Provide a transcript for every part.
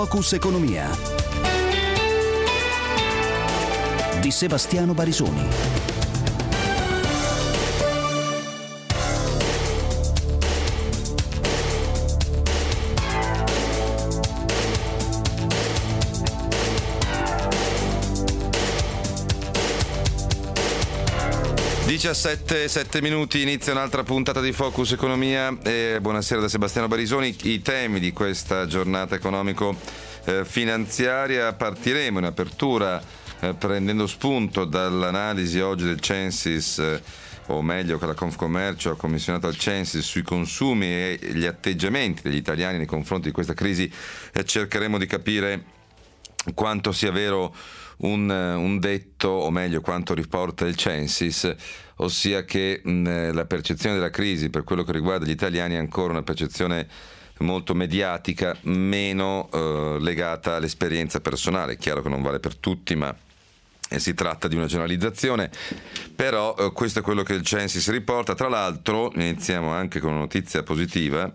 Focus Economia di Sebastiano Barisoni. Sette minuti, inizia un'altra puntata di Focus Economia e buonasera da Sebastiano Barisoni. I temi di questa giornata economico-finanziaria, partiremo in apertura prendendo spunto dall'analisi oggi del Censis, o meglio che la Confcommercio ha commissionato al Censis sui consumi e gli atteggiamenti degli italiani nei confronti di questa crisi. Cercheremo di capire quanto sia vero un detto, o meglio quanto riporta il Censis, ossia che la percezione della crisi per quello che riguarda gli italiani è ancora una percezione molto mediatica, meno legata all'esperienza personale. È chiaro che non vale per tutti, ma si tratta di una generalizzazione, però questo è quello che il Censis riporta. Tra l'altro iniziamo anche con una notizia positiva.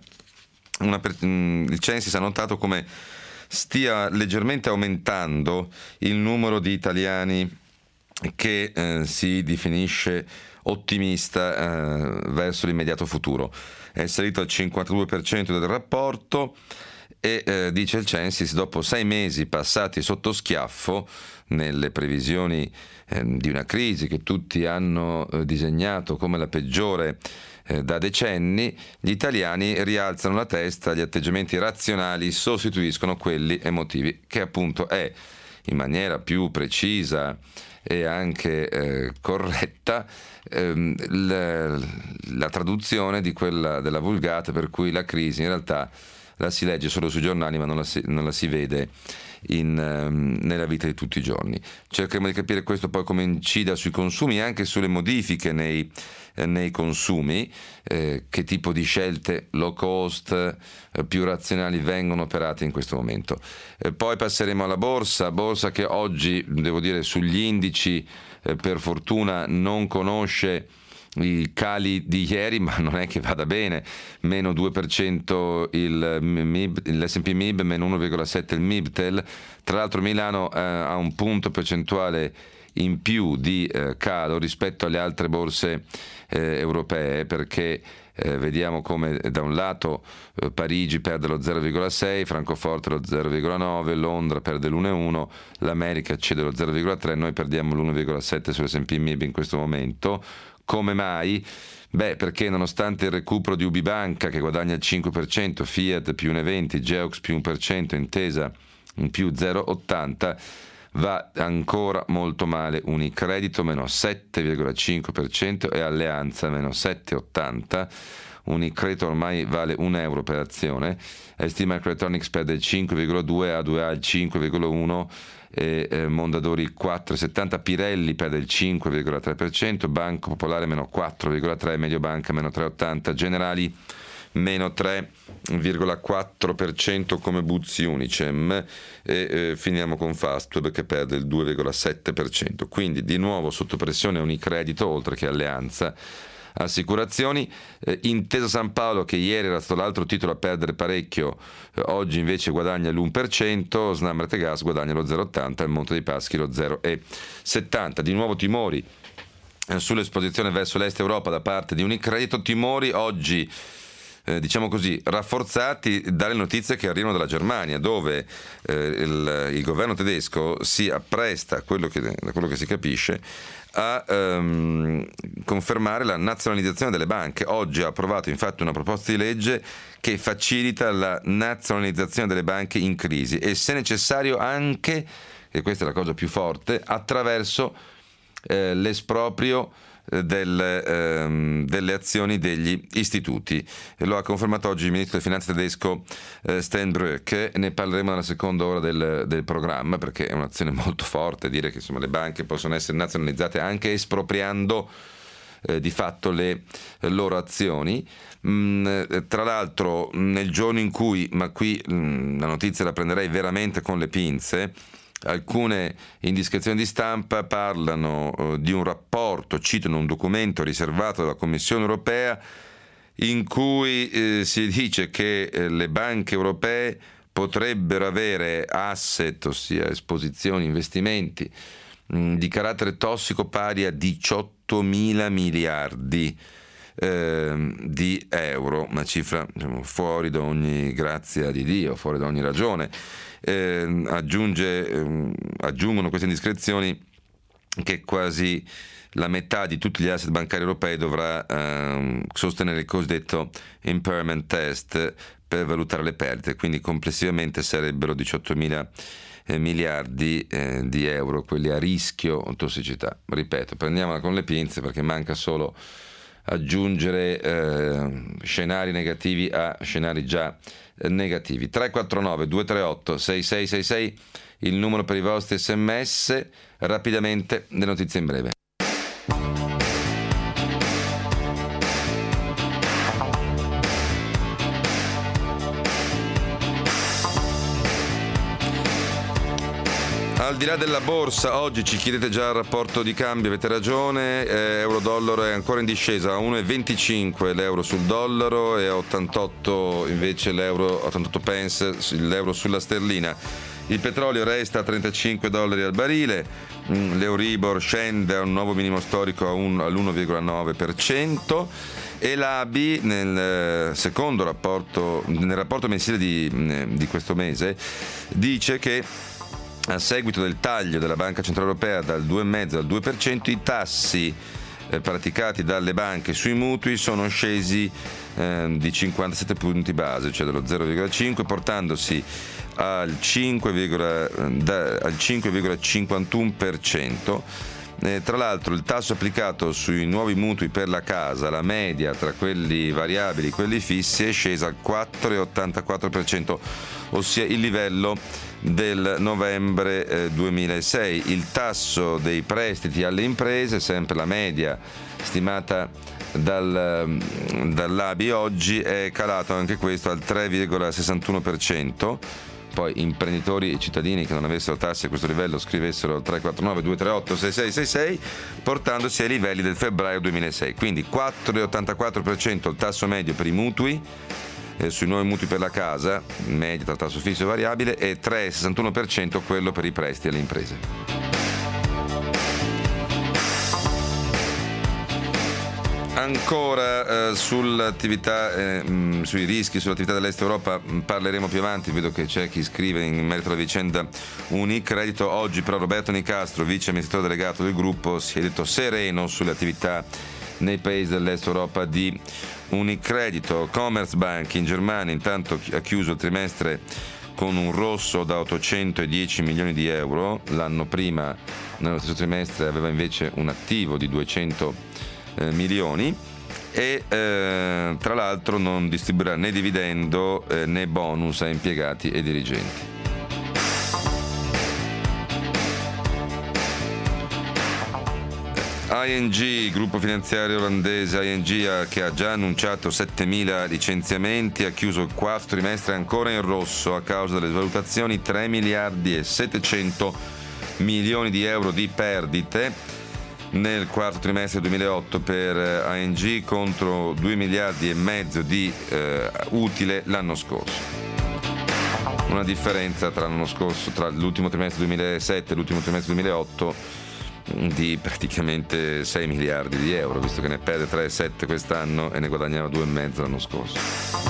Il Censis ha notato come stia leggermente aumentando il numero di italiani che si definisce ottimista verso l'immediato futuro. È salito al 52% del rapporto e dice il Censis, dopo 6 mesi passati sotto schiaffo nelle previsioni di una crisi che tutti hanno disegnato come la peggiore da decenni, gli italiani rialzano la testa, gli atteggiamenti razionali sostituiscono quelli emotivi, che appunto è, in maniera più precisa e anche corretta, la traduzione di quella della Vulgata, per cui la crisi in realtà la si legge solo sui giornali ma non la si vede nella vita di tutti i giorni. Cercheremo di capire questo poi come incida sui consumi e anche sulle modifiche nei consumi, che tipo di scelte low cost più razionali vengono operate in questo momento. Poi passeremo alla borsa che oggi, devo dire, sugli indici per fortuna non conosce i cali di ieri, ma non è che vada bene, meno 2% l'S&P MIB, meno 1,7% il MIBTEL. Tra l'altro Milano ha un punto percentuale in più di calo rispetto alle altre borse europee, perché vediamo come da un lato Parigi perde lo 0,6%, Francoforte lo 0,9%, Londra perde l'1,1%, l'America cede lo 0,3%, noi perdiamo l'1,7% sull'S&P MIB in questo momento. Come mai? Perché nonostante il recupero di UBI-Banca che guadagna il 5%, Fiat più 1,20%, Geox più 1%, Intesa in più 0,80%, va ancora molto male Unicredito meno 7,5% e Alleanza meno 7,80%. Unicredito ormai vale €1 per azione, ST Microelectronics perde il 5,2%, A2A il 5,1%, e Mondadori il 4,70%, Pirelli perde il 5,3%, Banco Popolare meno 4,3%, Mediobanca meno 3,80%, Generali meno 3,4% come Buzzi Unicem, e finiamo con Fastweb che perde il 2,7%. Quindi di nuovo sotto pressione Unicredito, oltre che Alleanza. Assicurazioni, Intesa San Paolo, che ieri era stato l'altro titolo a perdere parecchio, oggi invece guadagna l'1%, Snam Rete Gas guadagna lo 0,80%, il Monte dei Paschi lo 0,70%. Di nuovo timori sull'esposizione verso l'Est Europa da parte di Unicredito, timori oggi diciamo così rafforzati dalle notizie che arrivano dalla Germania, dove il governo tedesco si appresta, da quello che si capisce, a confermare la nazionalizzazione delle banche. Oggi ha approvato infatti una proposta di legge che facilita la nazionalizzazione delle banche in crisi e, se necessario, anche, e questa è la cosa più forte, attraverso l'esproprio delle azioni degli istituti. Lo ha confermato oggi il ministro delle finanze tedesco Steinbrück. Ne parleremo nella seconda ora del programma, perché è un'azione molto forte dire che insomma le banche possono essere nazionalizzate anche espropriando di fatto le loro azioni. Tra l'altro nel giorno in cui, ma qui la notizia la prenderei veramente con le pinze, alcune indiscrezioni di stampa parlano di un rapporto, citano un documento riservato dalla Commissione europea in cui si dice che le banche europee potrebbero avere asset, ossia esposizioni, investimenti di carattere tossico pari a 18.000 miliardi di euro, una cifra fuori da ogni grazia di Dio, fuori da ogni ragione. Aggiungono queste indiscrezioni che quasi la metà di tutti gli asset bancari europei dovrà sostenere il cosiddetto impairment test per valutare le perdite, quindi complessivamente sarebbero 18.000 miliardi di euro quelli a rischio tossicità. Ripeto, prendiamola con le pinze, perché manca solo aggiungere scenari negativi a scenari già negativi. 349 238 6666 il numero per i vostri sms. Rapidamente le notizie in breve. Al di là della borsa, oggi ci chiedete già il rapporto di cambio, avete ragione, euro-dollaro è ancora in discesa, a 1,25 l'euro sul dollaro e a 88 invece l'euro, 88 pence l'euro sulla sterlina. Il petrolio resta a $35 al barile, l'Euribor scende a un nuovo minimo storico all'1,9% e l'ABI nel rapporto mensile di questo mese dice che a seguito del taglio della Banca Centrale Europea dal 2,5% al 2%, i tassi praticati dalle banche sui mutui sono scesi di 57 punti base, cioè dello 0,5, portandosi al 5,51%. Tra l'altro il tasso applicato sui nuovi mutui per la casa, la media tra quelli variabili e quelli fissi, è scesa al 4,84%, ossia il livello del novembre 2006. Il tasso dei prestiti alle imprese, sempre la media stimata dall'ABI oggi, è calato anche questo al 3,61%. Poi imprenditori e cittadini che non avessero tassi a questo livello scrivessero al 349 238 6666, portandosi ai livelli del febbraio 2006. Quindi 4,84% il tasso medio per i mutui, sui nuovi mutui per la casa, media tra tasso fisso e variabile, e 3,61% quello per i prestiti alle imprese. Ancora sull'attività, sui rischi, sull'attività dell'Est Europa parleremo più avanti. Vedo che c'è chi scrive in merito alla vicenda Unicredito. Oggi però Roberto Nicastro, vice amministratore delegato del gruppo, si è detto sereno sulle attività nei paesi dell'Est Europa di Unicredito. Commerzbank in Germania intanto ha chiuso il trimestre con un rosso da 810 milioni di euro. L'anno prima, nello stesso trimestre, aveva invece un attivo di 200 milioni e tra l'altro non distribuirà né dividendo né bonus a impiegati e dirigenti. ING, gruppo finanziario olandese ING, che ha già annunciato 7.000 licenziamenti, ha chiuso il quarto trimestre ancora in rosso a causa delle svalutazioni, 3 miliardi e 700 milioni di euro di perdite nel quarto trimestre 2008 per ING contro 2 miliardi e mezzo di utile l'anno scorso. Una differenza tra l'anno scorso, tra l'ultimo trimestre 2007 e l'ultimo trimestre 2008 di praticamente 6 miliardi di euro, visto che ne perde 3,7 quest'anno e ne guadagnava 2,5 l'anno scorso.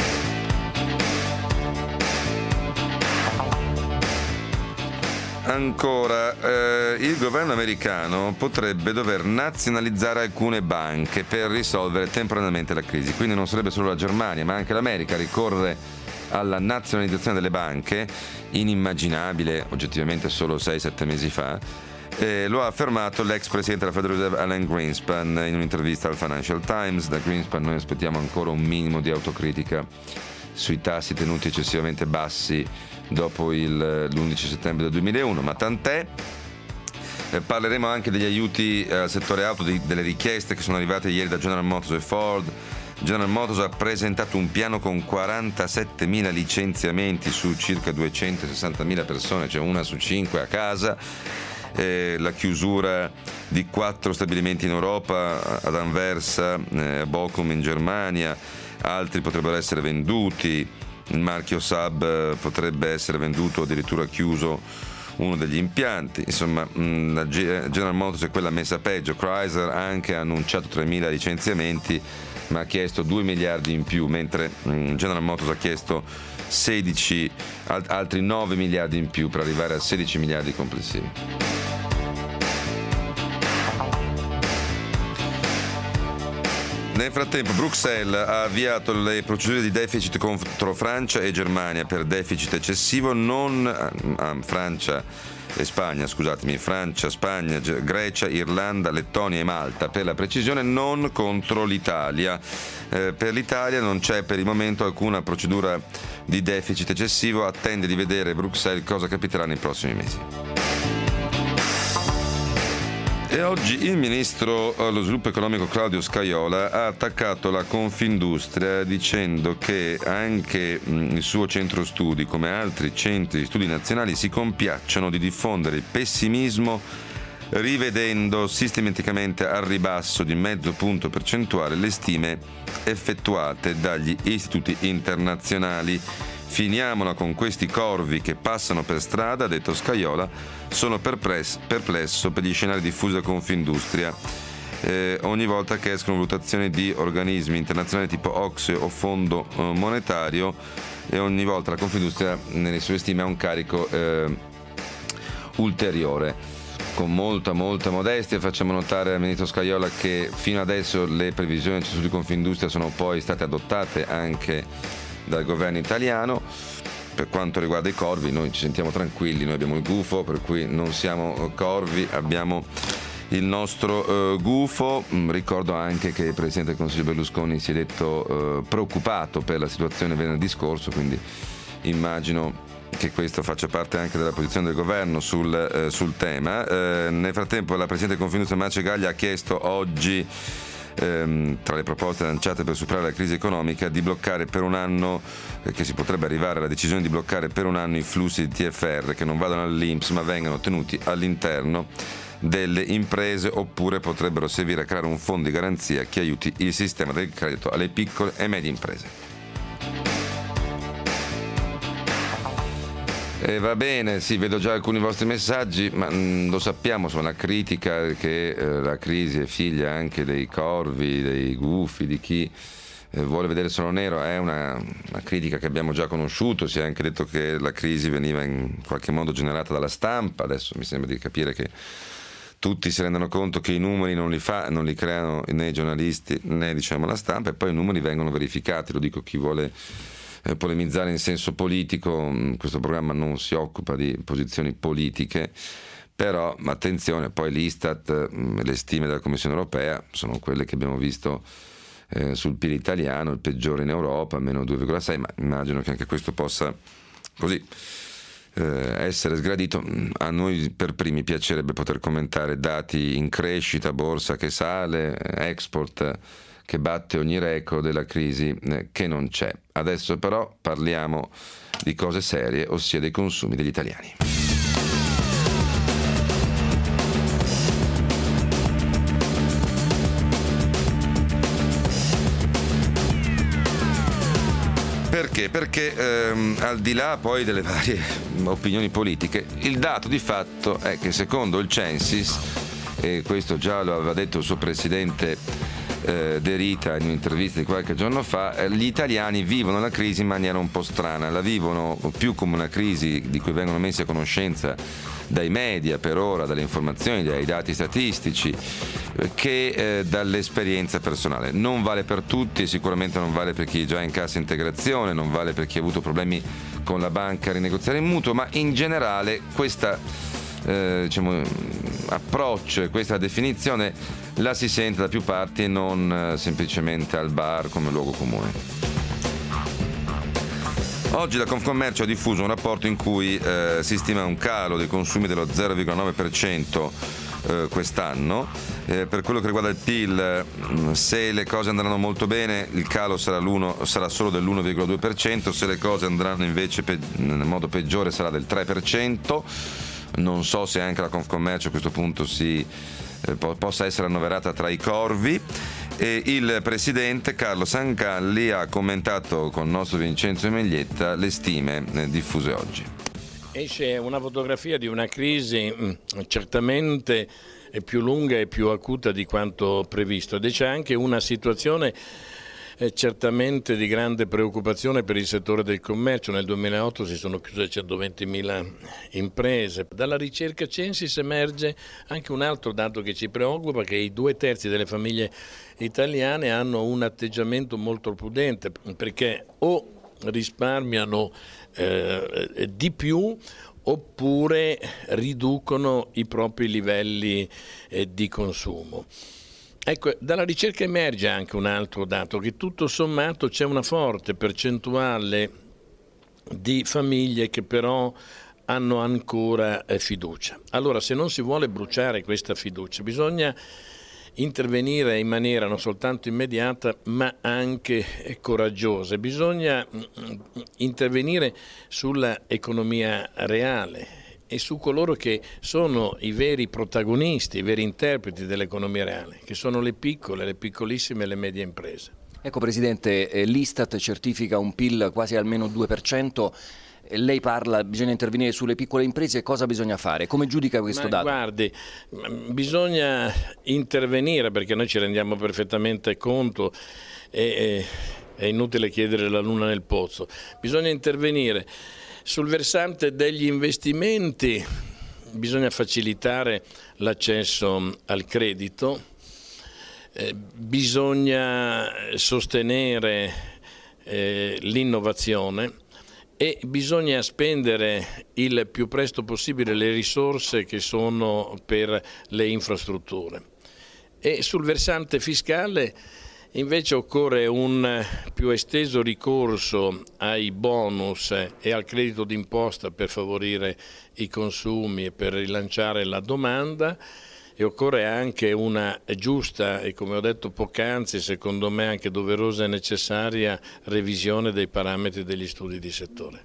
Ancora, il governo americano potrebbe dover nazionalizzare alcune banche per risolvere temporaneamente la crisi. Quindi non sarebbe solo la Germania, ma anche l'America ricorre alla nazionalizzazione delle banche, inimmaginabile oggettivamente solo 6-7 mesi fa. Lo ha affermato l'ex presidente della Federal Reserve Alan Greenspan in un'intervista al Financial Times. Da Greenspan noi aspettiamo ancora un minimo di autocritica sui tassi tenuti eccessivamente bassi dopo l'11 settembre del 2001, ma tant'è. Parleremo anche degli aiuti al settore auto, delle richieste che sono arrivate ieri da General Motors e Ford. General Motors ha presentato un piano con 47.000 licenziamenti su circa 260.000 persone, cioè una su 5 a casa. La chiusura di 4 stabilimenti in Europa, ad Anversa, a Bochum in Germania, altri potrebbero essere venduti. il marchio Saab potrebbe essere venduto o addirittura chiuso uno degli impianti. Insomma, la General Motors è quella messa peggio. Chrysler ha anche annunciato 3.000 licenziamenti, ma ha chiesto 2 miliardi in più, mentre General Motors ha chiesto altri 9 miliardi in più per arrivare a 16 miliardi complessivi. Nel frattempo Bruxelles ha avviato le procedure di deficit contro Francia e Germania per deficit eccessivo, Francia, Spagna, Grecia, Irlanda, Lettonia e Malta, per la precisione, non contro l'Italia. Per l'Italia non c'è per il momento alcuna procedura di deficit eccessivo, attende di vedere Bruxelles cosa capiterà nei prossimi mesi. E oggi il ministro allo sviluppo economico Claudio Scajola ha attaccato la Confindustria dicendo che anche il suo centro studi, come altri centri studi nazionali, si compiacciono di diffondere il pessimismo rivedendo sistematicamente al ribasso di mezzo punto percentuale le stime effettuate dagli istituti internazionali. Finiamola con questi corvi che passano per strada, ha detto Scajola. Sono perplesso per gli scenari diffusi da Confindustria. Ogni volta che escono valutazioni di organismi internazionali tipo OCSE o Fondo Monetario, e ogni volta la Confindustria nelle sue stime ha un carico ulteriore. Con molta modestia facciamo notare al ministro Scajola che fino adesso le previsioni del Centro di Confindustria sono poi state adottate anche dal governo italiano. Per quanto riguarda i corvi, noi ci sentiamo tranquilli, noi abbiamo il gufo, per cui non siamo corvi, abbiamo il nostro gufo. Ricordo anche che il Presidente del Consiglio Berlusconi si è detto preoccupato per la situazione venerdì scorso, quindi immagino che questo faccia parte anche della posizione del governo sul tema. Nel frattempo la Presidente del Confindustria Marcegaglia ha chiesto oggi, tra le proposte lanciate per superare la crisi economica, di bloccare per un anno, che si potrebbe arrivare alla decisione di bloccare per un anno i flussi di TFR che non vadano all'INPS ma vengano tenuti all'interno delle imprese, oppure potrebbero servire a creare un fondo di garanzia che aiuti il sistema del credito alle piccole e medie imprese. Va bene, sì, vedo già alcuni vostri messaggi, ma lo sappiamo, sono una critica che la crisi è figlia anche dei corvi, dei gufi, di chi vuole vedere solo nero. È una critica che abbiamo già conosciuto. Si è anche detto che la crisi veniva in qualche modo generata dalla stampa. Adesso mi sembra di capire che tutti si rendono conto che i numeri non li creano né i giornalisti né la stampa, e poi i numeri vengono verificati. Lo dico chi vuole polemizzare in senso politico. Questo programma non si occupa di posizioni politiche, però attenzione, poi l'Istat, le stime della Commissione Europea sono quelle che abbiamo visto sul PIL italiano, il peggiore in Europa, meno 2,6, ma immagino che anche questo possa così essere sgradito. A noi per primi piacerebbe poter commentare dati in crescita, borsa che sale, export che batte ogni record, della crisi che non c'è. Adesso però parliamo di cose serie, ossia dei consumi degli italiani. Perché? Perché al di là poi delle varie opinioni politiche, il dato di fatto è che secondo il Censis, e questo già lo aveva detto il suo presidente De Rita in un'intervista di qualche giorno fa, gli italiani vivono la crisi in maniera un po' strana, la vivono più come una crisi di cui vengono messi a conoscenza dai media per ora, dalle informazioni, dai dati statistici, che dall'esperienza personale. Non vale per tutti e sicuramente non vale per chi è già in cassa integrazione, non vale per chi ha avuto problemi con la banca a rinegoziare il mutuo, ma in generale questa approccio, questa definizione la si sente da più parti e non semplicemente al bar come luogo comune. Oggi la Confcommercio ha diffuso un rapporto in cui si stima un calo dei consumi dello 0,9% quest'anno. Per quello che riguarda il PIL, se le cose andranno molto bene, il calo sarà solo dell'1,2%, se le cose andranno invece nel modo peggiore sarà del 3%. Non so se anche la Confcommercio a questo punto possa essere annoverata tra i corvi. E il presidente Carlo Sangalli ha commentato con il nostro Vincenzo Meglietta le stime diffuse oggi. Esce una fotografia di una crisi certamente più lunga e più acuta di quanto previsto, ed c'è anche una situazione certamente di grande preoccupazione per il settore del commercio. Nel 2008 si sono chiuse 120.000 imprese. Dalla ricerca Censis emerge anche un altro dato che ci preoccupa, che i 2/3 delle famiglie italiane hanno un atteggiamento molto prudente, perché o risparmiano di più oppure riducono i propri livelli di consumo. Ecco, dalla ricerca emerge anche un altro dato, che tutto sommato c'è una forte percentuale di famiglie che però hanno ancora fiducia. Allora, se non si vuole bruciare questa fiducia, bisogna intervenire in maniera non soltanto immediata ma anche coraggiosa. Bisogna intervenire sulla economia reale e su coloro che sono i veri protagonisti, i veri interpreti dell'economia reale, che sono le piccole, le piccolissime e le medie imprese. Ecco Presidente, l'Istat certifica un PIL quasi almeno 2%. Lei parla, bisogna intervenire sulle piccole imprese, cosa bisogna fare? Come giudica questo dato? Guardi, bisogna intervenire, perché noi ci rendiamo perfettamente conto, è inutile chiedere la luna nel pozzo, bisogna intervenire sul versante degli investimenti, bisogna facilitare l'accesso al credito, bisogna sostenere l'innovazione e bisogna spendere il più presto possibile le risorse che sono per le infrastrutture. E sul versante fiscale invece occorre un più esteso ricorso ai bonus e al credito d'imposta per favorire i consumi e per rilanciare la domanda, e occorre anche una giusta e, come ho detto poc'anzi, secondo me anche doverosa e necessaria revisione dei parametri degli studi di settore.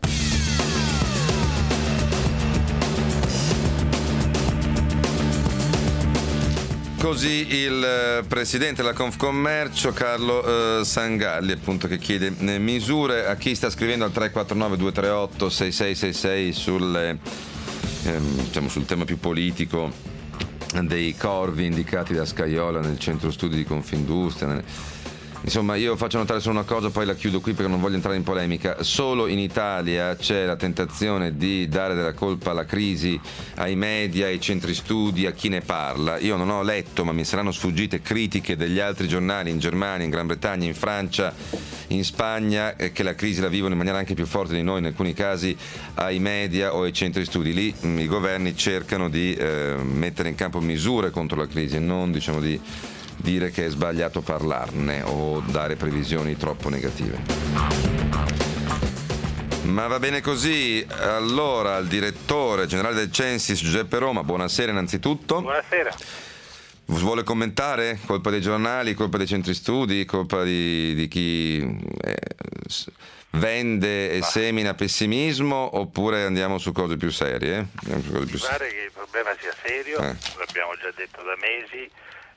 Così il presidente della Confcommercio Carlo Sangalli, appunto, che chiede misure a chi sta scrivendo al 349 238 6666 sul tema più politico dei corvi indicati da Scajola nel centro studi di Confindustria. Insomma, io faccio notare solo una cosa, poi la chiudo qui perché non voglio entrare in polemica. Solo in Italia c'è la tentazione di dare della colpa alla crisi ai media, ai centri studi, a chi ne parla. Io non ho letto, ma mi saranno sfuggite critiche degli altri giornali in Germania, in Gran Bretagna, in Francia, in Spagna, che la crisi la vivono in maniera anche più forte di noi, in alcuni casi ai media o ai centri studi. Lì i governi cercano di mettere in campo misure contro la crisi e non, diciamo, di dire che è sbagliato parlarne o dare previsioni troppo negative. Ma va bene così. Allora, al direttore generale del Censis Giuseppe Roma, buonasera innanzitutto. Buonasera. Vuole commentare? Colpa dei giornali, colpa dei centri studi, colpa di chi vende e semina pessimismo, oppure andiamo su cose più serie? Mi pare che il problema sia serio, l'abbiamo già detto da mesi.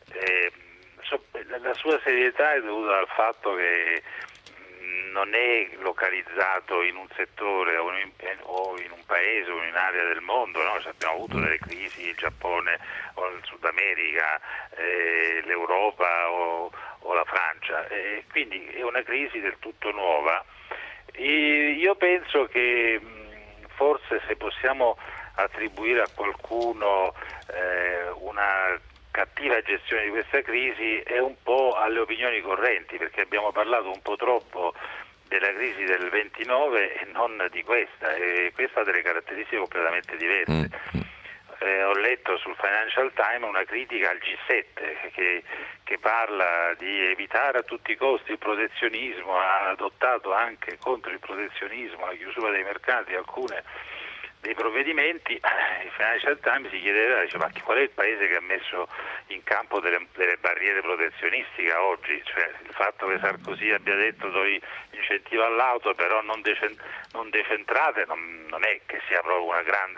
La sua serietà è dovuta al fatto che non è localizzato in un settore o in un paese o in un'area del mondo. Noi abbiamo avuto delle crisi, il Giappone o il Sud America, l'Europa o la Francia, quindi è una crisi del tutto nuova. Io penso che forse, se possiamo attribuire a qualcuno una cattiva gestione di questa crisi, è un po' alle opinioni correnti, perché abbiamo parlato un po' troppo della crisi del 29 e non di questa, e questa ha delle caratteristiche completamente diverse. Ho letto sul Financial Times una critica al G7 che parla di evitare a tutti i costi il protezionismo, ha adottato anche contro il protezionismo, la chiusura dei mercati, alcune dei provvedimenti. Il Financial Times si chiedeva, ma qual è il paese che ha messo in campo delle barriere protezionistiche oggi? Cioè, il fatto che Sarkozy abbia detto incentivo all'auto però non decentrate non è che sia proprio una grande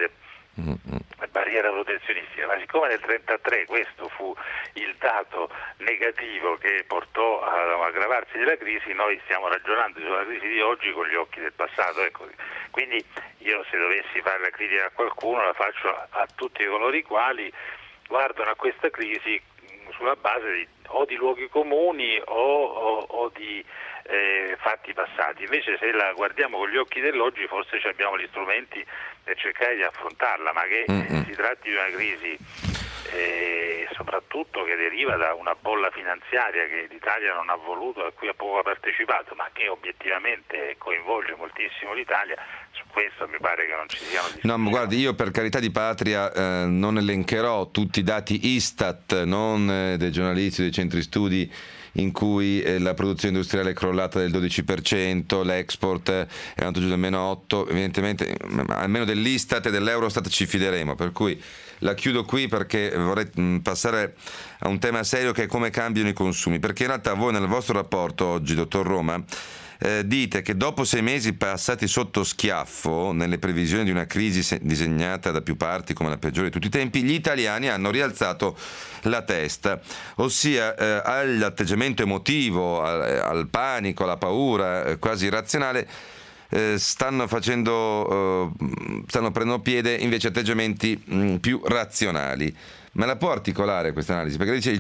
barriera protezionistica, ma siccome nel 1933 questo fu il dato negativo che portò all'aggravarsi della crisi, noi stiamo ragionando sulla crisi di oggi con gli occhi del passato. Ecco. Quindi io, se dovessi fare la critica a qualcuno, la faccio a tutti coloro i quali guardano a questa crisi sulla base o di luoghi comuni o di fatti passati. Invece, se la guardiamo con gli occhi dell'oggi, forse abbiamo gli strumenti per cercare di affrontarla, ma che si tratti di una crisi soprattutto che deriva da una bolla finanziaria che l'Italia non ha voluto, a cui ha poco partecipato, ma che obiettivamente coinvolge moltissimo l'Italia, su questo mi pare che non ci siano discussioni. No, ma guardi, io per carità di patria non elencherò tutti i dati Istat, non dei giornalisti, dei centri studi, in cui la produzione industriale è crollata del 12%, l'export è andato giù del -8%, evidentemente almeno dell'Istat e dell'Eurostat ci fideremo, per cui la chiudo qui perché vorrei passare a un tema serio, che è come cambiano i consumi, perché in realtà voi nel vostro rapporto oggi, dottor Roma, dite che dopo 6 mesi passati sotto schiaffo, nelle previsioni di una crisi disegnata da più parti come la peggiore di tutti i tempi, gli italiani hanno rialzato la testa, ossia all'atteggiamento emotivo, al panico, alla paura quasi irrazionale, stanno prendendo piede invece atteggiamenti più razionali. Me la può articolare questa analisi? Perché dice il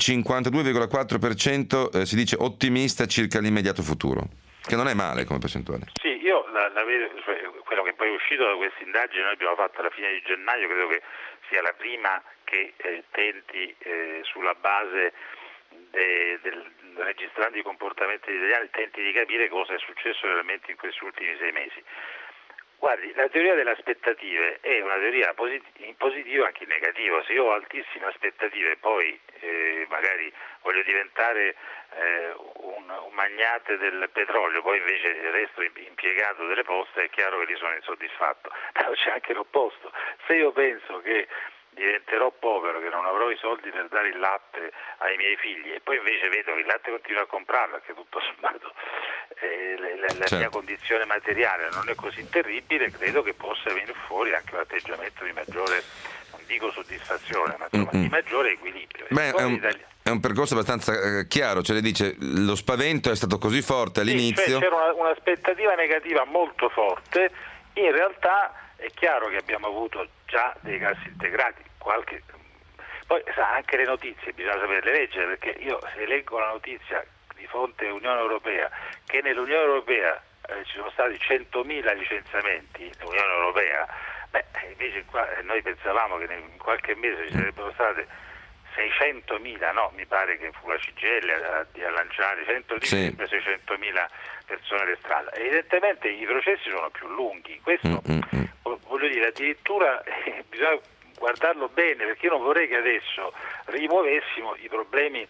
52,4% si dice ottimista circa l'immediato futuro, che non è male come percentuale. Sì, io la vedo, quello che poi è uscito da questa indagine, noi abbiamo fatto alla fine di gennaio, credo che sia la prima che tenti sulla base registrando i comportamenti degli italiani, tenti di capire cosa è successo realmente in questi ultimi 6 mesi. Guardi, la teoria delle aspettative è una teoria in positivo e anche in negativo. Se io ho altissime aspettative e poi magari voglio diventare un magnate del petrolio, poi invece resto impiegato delle poste, è chiaro che lì sono insoddisfatto. Però c'è anche l'opposto. Se io penso che diventerò povero, che non avrò i soldi per dare il latte ai miei figli, e poi invece vedo che il latte continua a comprarlo, perché tutto sommato la mia condizione materiale non è così terribile, credo che possa venire fuori anche un atteggiamento di maggiore, non dico soddisfazione, ma insomma di maggiore equilibrio. Beh, è un percorso abbastanza chiaro, cioè le dice lo spavento è stato così forte all'inizio. Sì, c'era un'aspettativa negativa molto forte, in realtà è chiaro che abbiamo avuto già dei cassi integrati, poi sa, anche le notizie bisogna saperle leggere, perché io, se leggo la notizia di fonte Unione Europea che nell'Unione Europea ci sono stati 100.000 licenziamenti nell'Unione Europea, invece qua noi pensavamo che in qualche mese ci sarebbero state 600.000, no, mi pare che fu la CGIL a lanciare 600.000 persone alle strade. Evidentemente i processi sono più lunghi, questo voglio dire, addirittura bisogna guardarlo bene, perché io non vorrei che adesso rimuovessimo i problemi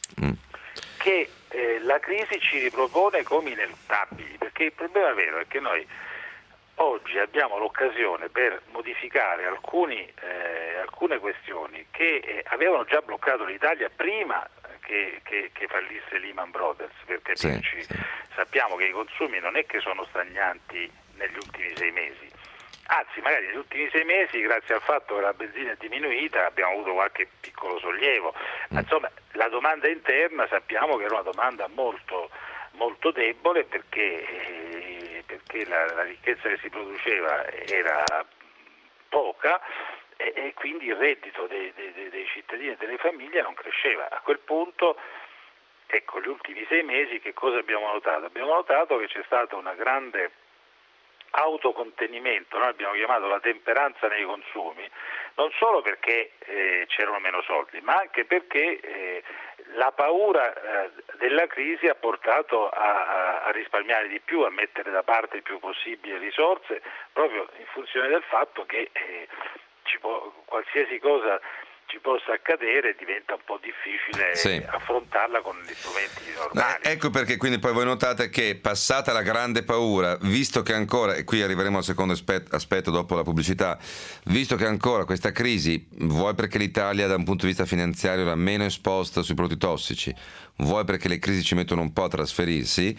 che la crisi ci ripropone come ineluttabili, perché il problema vero è che noi oggi abbiamo l'occasione per modificare alcune questioni che avevano già bloccato l'Italia prima che fallisse Lehman Brothers, per capirci. Sì. Sappiamo che i consumi non è che sono stagnanti negli ultimi 6 mesi, anzi magari negli ultimi 6 mesi, grazie al fatto che la benzina è diminuita, abbiamo avuto qualche piccolo sollievo, ma insomma la domanda interna sappiamo che era una domanda molto, molto debole, perché la ricchezza che si produceva era poca e quindi il reddito dei cittadini e delle famiglie non cresceva. A quel punto, ecco, gli ultimi 6 mesi che cosa abbiamo notato? Abbiamo notato che c'è stato una grande autocontenimento, noi abbiamo chiamato la temperanza nei consumi, non solo perché c'erano meno soldi, ma anche perché la paura della crisi ha portato a risparmiare di più, a mettere da parte il più possibile risorse, proprio in funzione del fatto che qualsiasi cosa ci possa accadere, diventa un po' difficile affrontarla con gli strumenti normali. Ecco perché quindi poi voi notate che, passata la grande paura, visto che ancora, e qui arriveremo al secondo aspetto dopo la pubblicità, visto che ancora questa crisi, vuoi perché l'Italia da un punto di vista finanziario era meno esposta sui prodotti tossici, vuoi perché le crisi ci mettono un po' a trasferirsi,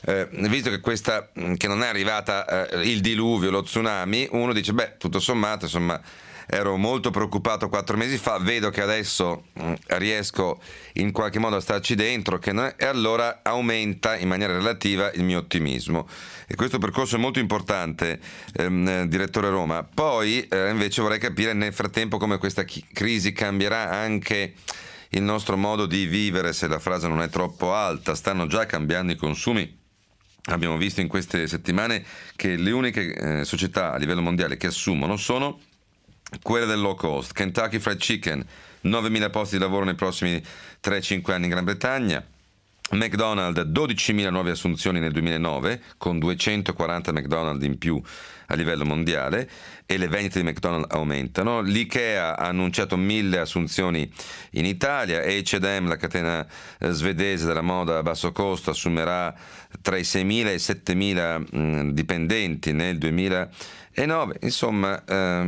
visto che questa, che non è arrivata il diluvio, lo tsunami, uno dice tutto sommato, insomma, ero molto preoccupato 4 mesi fa, vedo che adesso riesco in qualche modo a starci dentro, e allora aumenta in maniera relativa il mio ottimismo. E questo percorso è molto importante, direttore Roma. Poi invece vorrei capire nel frattempo come questa crisi cambierà anche il nostro modo di vivere, se la frase non è troppo alta. Stanno già cambiando i consumi. Abbiamo visto in queste settimane che le uniche società a livello mondiale che assumono sono quelle del low cost. Kentucky Fried Chicken, 9.000 posti di lavoro nei prossimi 3-5 anni in Gran Bretagna. McDonald's, 12.000 nuove assunzioni nel 2009, con 240 McDonald's in più a livello mondiale, e le vendite di McDonald's aumentano. L'IKEA ha annunciato 1.000 assunzioni in Italia. H&M, la catena svedese della moda a basso costo, assumerà tra i 6.000 e i 7.000 dipendenti nel 2009. Insomma,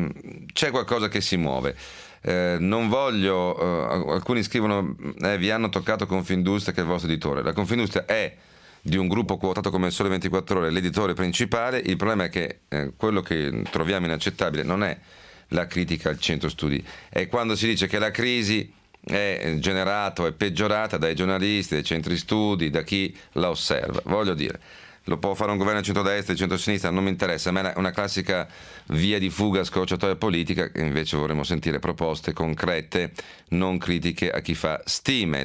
c'è qualcosa che si muove. Non voglio, alcuni scrivono vi hanno toccato Confindustria, che è il vostro editore. La Confindustria è di un gruppo quotato come Sole 24 Ore, l'editore principale. Il problema è che quello che troviamo inaccettabile non è la critica al centro studi, è quando si dice che la crisi è generata o è peggiorata dai giornalisti, dai centri studi, da chi la osserva. Voglio dire, lo può fare un governo di centrodestra, di centrosinistra, non mi interessa. A me è una classica via di fuga, scorciatoia politica, che invece vorremmo sentire proposte concrete, non critiche a chi fa stime.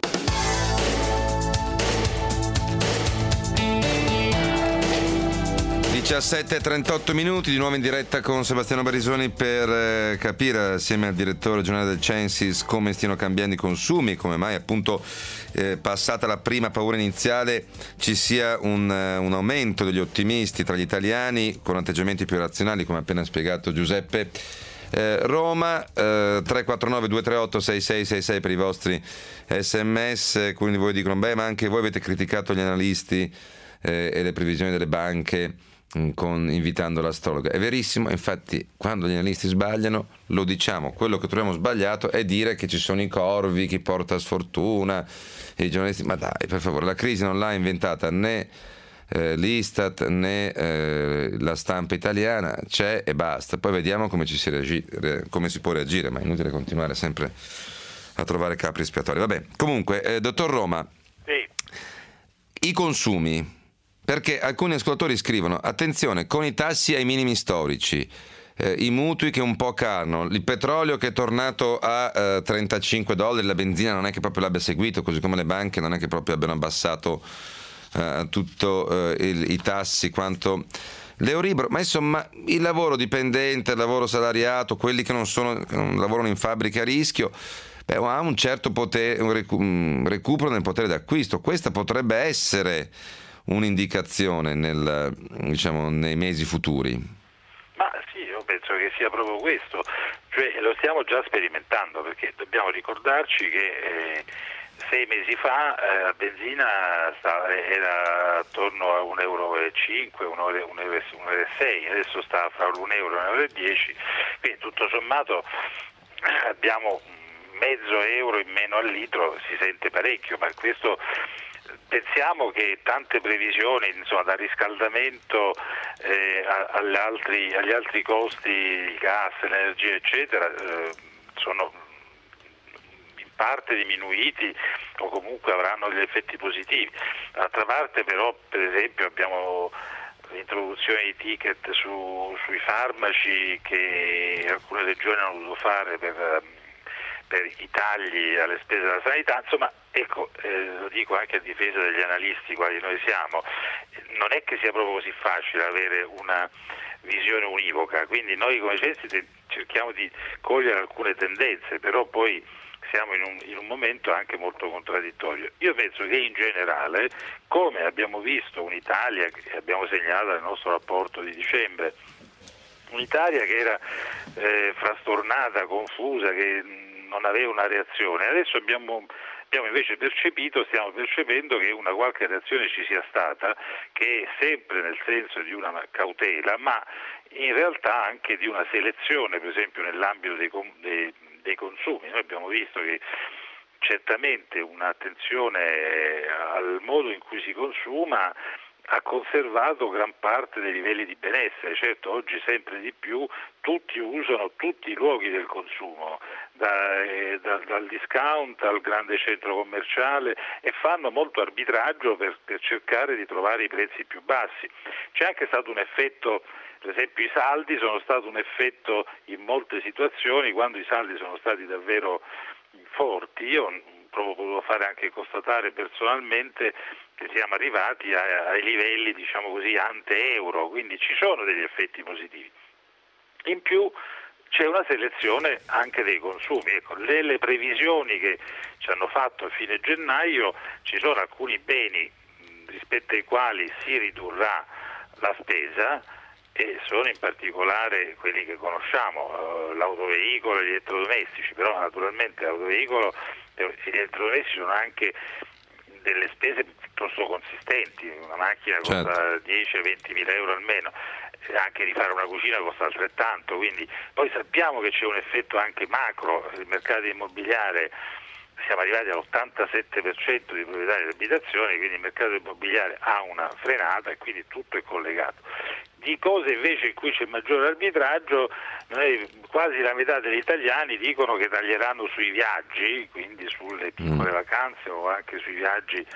17:38 di nuovo in diretta con Sebastiano Barisoni per capire, assieme al direttore generale del Censis, come stiano cambiando i consumi, come mai appunto passata la prima paura iniziale ci sia un aumento degli ottimisti tra gli italiani con atteggiamenti più razionali, come ha appena spiegato Giuseppe Roma. 349 238 6666 per i vostri sms. Alcuni di voi dicono ma anche voi avete criticato gli analisti e le previsioni delle banche invitando l'astrologa. È verissimo, infatti quando gli analisti sbagliano lo diciamo. Quello che troviamo sbagliato è dire che ci sono i corvi, chi porta sfortuna, i giornalisti. Ma dai, per favore, la crisi non l'ha inventata né l'Istat né la stampa italiana, c'è e basta. Poi vediamo come come si può reagire, ma è inutile continuare sempre a trovare capri espiatori. Vabbè, comunque, dottor Roma, i consumi, perché alcuni ascoltatori scrivono attenzione con i tassi ai minimi storici, i mutui che un po' calano, il petrolio che è tornato a $35, la benzina non è che proprio l'abbia seguito, così come le banche non è che proprio abbiano abbassato tutto i tassi quanto l'Euribor, ma insomma il lavoro dipendente, il lavoro salariato, quelli che non lavorano in fabbriche a rischio, ha un certo potere, un recupero nel potere d'acquisto. Questa potrebbe essere un'indicazione nei mesi futuri. Ma sì, io penso che sia proprio questo, cioè lo stiamo già sperimentando, perché dobbiamo ricordarci che 6 mesi fa la benzina era attorno a €1,05, €1,06, adesso sta fra l'1 euro e l'1,10 euro, quindi tutto sommato abbiamo mezzo euro in meno al litro, si sente parecchio, ma questo pensiamo che tante previsioni, insomma, dal riscaldamento agli altri costi, il gas, l'energia eccetera, sono in parte diminuiti o comunque avranno degli effetti positivi. D'altra parte però, per esempio, abbiamo l'introduzione di ticket sui farmaci che alcune regioni hanno dovuto fare per i tagli alle spese della sanità. Insomma, ecco, lo dico anche a difesa degli analisti quali noi siamo, non è che sia proprio così facile avere una visione univoca, quindi noi come Censis cerchiamo di cogliere alcune tendenze, però poi siamo in un momento anche molto contraddittorio. Io penso che in generale, come abbiamo visto un'Italia che abbiamo segnalato nel nostro rapporto di dicembre, un'Italia che era frastornata, confusa, che non aveva una reazione. Adesso abbiamo invece stiamo percependo che una qualche reazione ci sia stata, che è sempre nel senso di una cautela, ma in realtà anche di una selezione, per esempio nell'ambito dei consumi. Noi abbiamo visto che certamente un'attenzione al modo in cui si consuma ha conservato gran parte dei livelli di benessere. Certo, oggi sempre di più tutti usano tutti i luoghi del consumo, dal discount al grande centro commerciale, e fanno molto arbitraggio per cercare di trovare i prezzi più bassi. C'è anche stato un effetto, per esempio i saldi sono stato un effetto in molte situazioni, quando i saldi sono stati davvero forti. Io proprio potevo fare anche constatare personalmente che siamo arrivati ai livelli, diciamo così, ante euro, quindi ci sono degli effetti positivi. In più c'è una selezione anche dei consumi. Ecco, le previsioni che ci hanno fatto a fine gennaio, ci sono alcuni beni rispetto ai quali si ridurrà la spesa, e sono in particolare quelli che conosciamo, l'autoveicolo e gli elettrodomestici, però naturalmente l'autoveicolo e gli elettrodomestici sono anche delle spese piuttosto consistenti. Una macchina costa 10-20 mila euro almeno, anche rifare una cucina costa altrettanto, quindi poi sappiamo che c'è un effetto anche macro. Il mercato immobiliare, siamo arrivati all'87% di proprietari di abitazioni, quindi il mercato immobiliare ha una frenata e quindi tutto è collegato. Di cose invece in cui c'è maggiore arbitraggio, quasi la metà degli italiani dicono che taglieranno sui viaggi, quindi sulle piccole vacanze o anche sui viaggi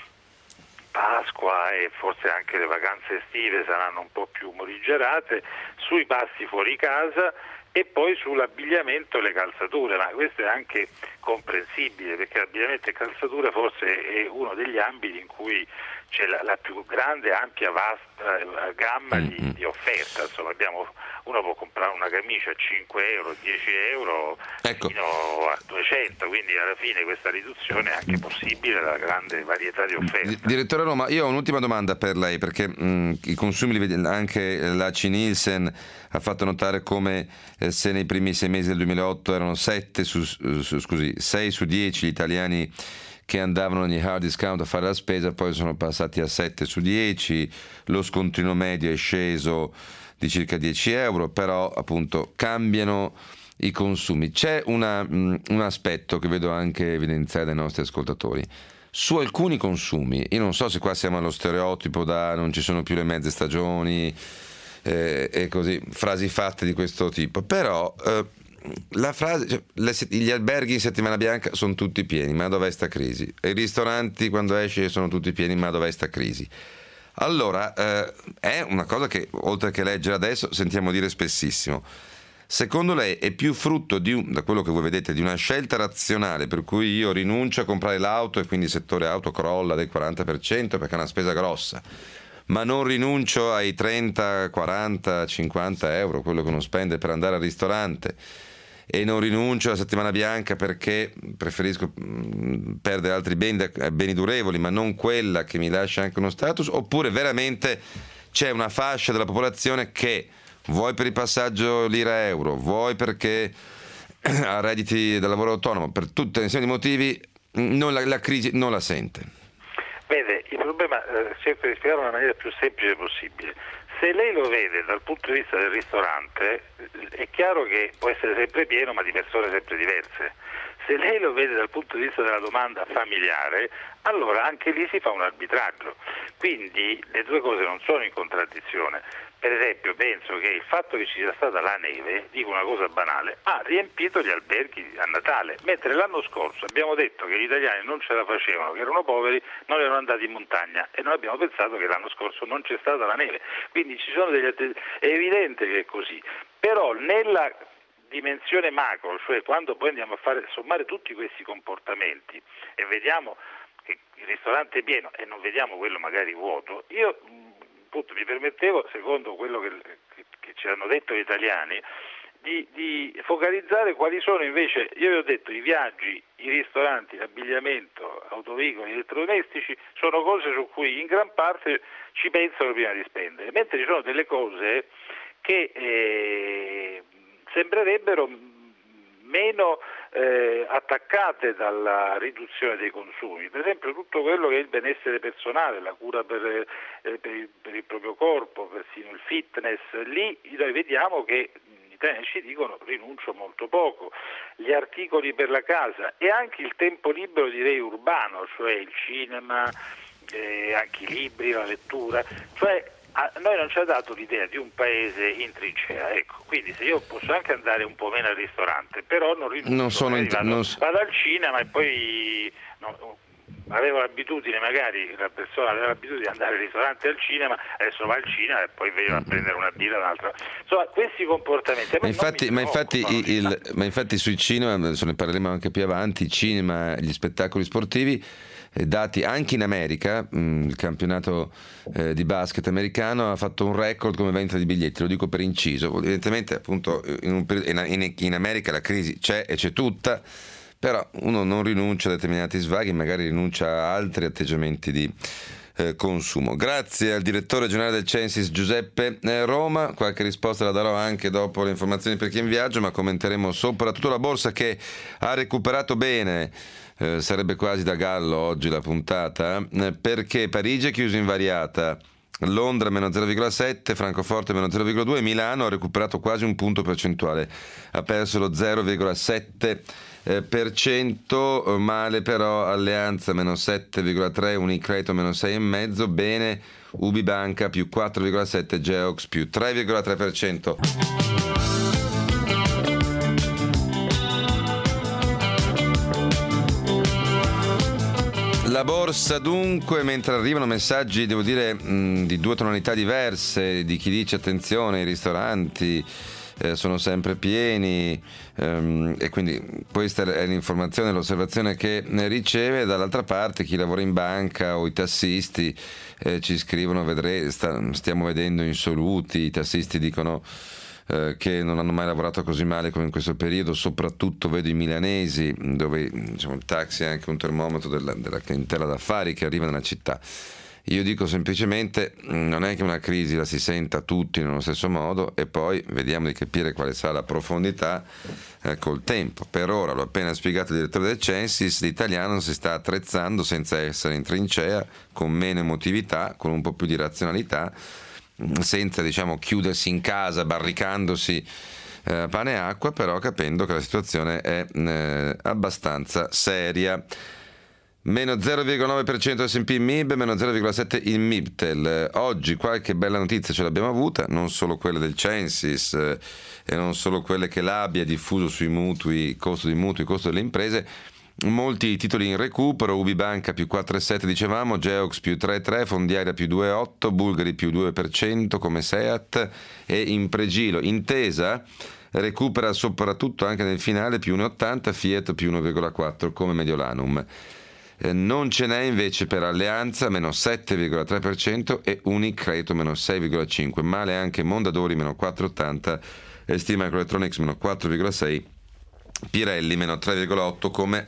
Pasqua, e forse anche le vacanze estive saranno un po' più morigerate, sui pasti fuori casa e poi sull'abbigliamento e le calzature. Ma questo è anche comprensibile, perché l'abbigliamento e calzature forse è uno degli ambiti in cui c'è la più grande, ampia, vasta gamma di offerta. Insomma, uno può comprare una camicia a 5 euro, 10 euro, fino a 200, quindi alla fine questa riduzione è anche possibile dalla grande varietà di offerte. Direttore Roma, io ho un'ultima domanda per lei, perché i consumi li vede, anche l'ACI Nielsen ha fatto notare come se nei primi 6 mesi del 2008 erano 6 su 10 gli italiani che andavano negli hard discount a fare la spesa, poi sono passati a 7 su 10, lo scontrino medio è sceso di circa 10 euro, però appunto cambiano i consumi. C'è un aspetto che vedo anche evidenziare dai nostri ascoltatori. Su alcuni consumi, io non so se qua siamo allo stereotipo da non ci sono più le mezze stagioni e così, frasi fatte di questo tipo, però la frase, gli alberghi in settimana bianca sono tutti pieni, ma dov'è sta crisi? E i ristoranti quando esci sono tutti pieni, ma dov'è sta crisi? Allora, è una cosa che oltre che leggere adesso sentiamo dire spessissimo. Secondo lei è più frutto da quello che voi vedete, di una scelta razionale per cui io rinuncio a comprare l'auto e quindi il settore auto crolla del 40% perché è una spesa grossa, ma non rinuncio ai 30, 40, 50 euro, quello che uno spende per andare al ristorante, e non rinuncio alla settimana bianca perché preferisco perdere altri beni durevoli, ma non quella che mi lascia anche uno status? Oppure veramente c'è una fascia della popolazione che, vuoi per il passaggio lira-euro, vuoi perché ha redditi da lavoro autonomo, per tutte insieme di motivi, la crisi non la sente? Vede, il problema cerco di spiegarlo nella maniera più semplice possibile. Se lei lo vede dal punto di vista del ristorante, è chiaro che può essere sempre pieno, ma di persone sempre diverse. Se lei lo vede dal punto di vista della domanda familiare, allora anche lì si fa un arbitraggio. Quindi le due cose non sono in contraddizione. Per esempio, penso che il fatto che ci sia stata la neve, dico una cosa banale, ha riempito gli alberghi a Natale, mentre l'anno scorso abbiamo detto che gli italiani non ce la facevano, che erano poveri, non erano andati in montagna, e noi abbiamo pensato che l'anno scorso non c'è stata la neve. Quindi ci sono è evidente che è così, però nella dimensione macro, cioè quando poi andiamo a sommare tutti questi comportamenti e vediamo che il ristorante è pieno e non vediamo quello magari vuoto, io appunto mi permettevo, secondo quello che ci hanno detto gli italiani, di focalizzare quali sono invece, io vi ho detto, i viaggi, i ristoranti, l'abbigliamento, autoveicoli, elettrodomestici, sono cose su cui in gran parte ci pensano prima di spendere, mentre ci sono delle cose che sembrerebbero meno attaccate dalla riduzione dei consumi. Per esempio tutto quello che è il benessere personale, la cura per il proprio corpo, persino il fitness, lì noi vediamo che gli italiani ci dicono rinuncio molto poco. Gli articoli per la casa e anche il tempo libero, direi urbano, cioè il cinema, anche i libri, la lettura, cioè a noi non ci ha dato l'idea di un paese in trincea, ecco. Quindi se io posso anche andare un po' meno al ristorante, però non rinuncio, vado al cinema e poi avevo l'abitudine, magari la persona aveva l'abitudine di andare al ristorante e al cinema, adesso va al cinema e poi viene a prendere una birra, un'altra. Insomma, questi comportamenti. Ma infatti sui cinema, adesso ne parleremo anche più avanti, i cinema, gli spettacoli sportivi, dati anche in America, il campionato di basket americano ha fatto un record come vendita di biglietti, lo dico per inciso. Evidentemente appunto in America la crisi c'è e c'è tutta, però uno non rinuncia a determinati svaghi, magari rinuncia a altri atteggiamenti di consumo. Grazie al direttore generale del Censis Giuseppe Roma, qualche risposta la darò anche dopo le informazioni per chi è in viaggio, ma commenteremo soprattutto la borsa che ha recuperato bene, sarebbe quasi da gallo oggi la puntata, perché Parigi è chiuso invariata, Londra meno 0,7, Francoforte meno 0,2, Milano ha recuperato quasi un punto percentuale, ha perso lo 0,7%, male però Alleanza meno 7,3, Unicredit meno 6,5, bene UBI Banca più 4,7, Geox più 3,3%. La borsa dunque, mentre arrivano messaggi, devo dire, di due tonalità diverse, di chi dice attenzione, i ristoranti sono sempre pieni, e quindi questa è l'informazione, l'osservazione che ne riceve. Dall'altra parte chi lavora in banca o i tassisti ci scrivono, stiamo vedendo insoluti, i tassisti dicono che non hanno mai lavorato così male come in questo periodo, soprattutto vedo i milanesi, dove il taxi è anche un termometro della clientela d'affari che arriva nella città. Io dico semplicemente, non è che una crisi la si senta tutti nello stesso modo, e poi vediamo di capire quale sarà la profondità col tempo. Per ora, l'ho appena spiegato il direttore del Censis, l'italiano si sta attrezzando senza essere in trincea, con meno emotività, con un po' più di razionalità, senza chiudersi in casa, barricandosi pane e acqua, però capendo che la situazione è abbastanza seria. Meno 0,9% S&P MIB, meno 0,7% il MIBTEL. Oggi qualche bella notizia ce l'abbiamo avuta, non solo quelle del Censis e non solo quelle che l'ABI ha diffuso sui mutui, costo dei mutui, costo delle imprese. Molti titoli in recupero, UBI Banca più 4,7 dicevamo, Geox più 3,3, Fondiaria più 2,8, Bulgari più 2% come Seat e Impregilo. Intesa recupera soprattutto anche nel finale più 1,80, Fiat più 1,4 come Mediolanum. Non ce n'è invece per Alleanza meno 7,3% e Unicredit meno 6,5%, male anche Mondadori meno 4,80, ST Microelectronics meno 4,6%, Pirelli meno 3,8 come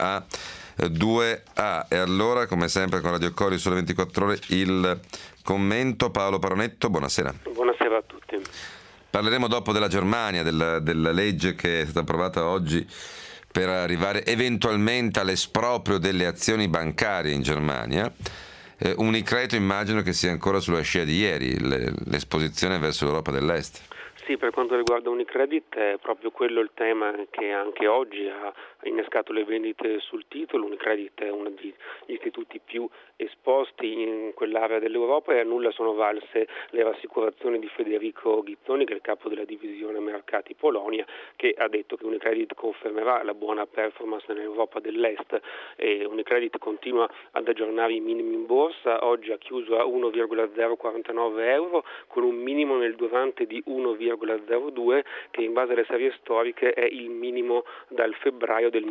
A2A. E allora, come sempre con Radio Cori Sole 24 Ore, il commento. Paolo Paronetto, buonasera. Buonasera a tutti. Parleremo dopo della Germania, della legge che è stata approvata oggi per arrivare eventualmente all'esproprio delle azioni bancarie in Germania. Unicredit immagino che sia ancora sulla scia di ieri, l'esposizione verso l'Europa dell'Est. Sì, per quanto riguarda Unicredit è proprio quello il tema che anche oggi ha innescato le vendite sul titolo. Unicredit è uno degli istituti più esposti in quell'area dell'Europa e a nulla sono valse le rassicurazioni di Federico Ghizzoni, che è il capo della divisione mercati Polonia, che ha detto che Unicredit confermerà la buona performance nell'Europa dell'Est, e Unicredit continua ad aggiornare i minimi in borsa. Oggi ha chiuso a 1,049 euro con un minimo nel durante di 1,02, che in base alle serie storiche è il minimo dal febbraio del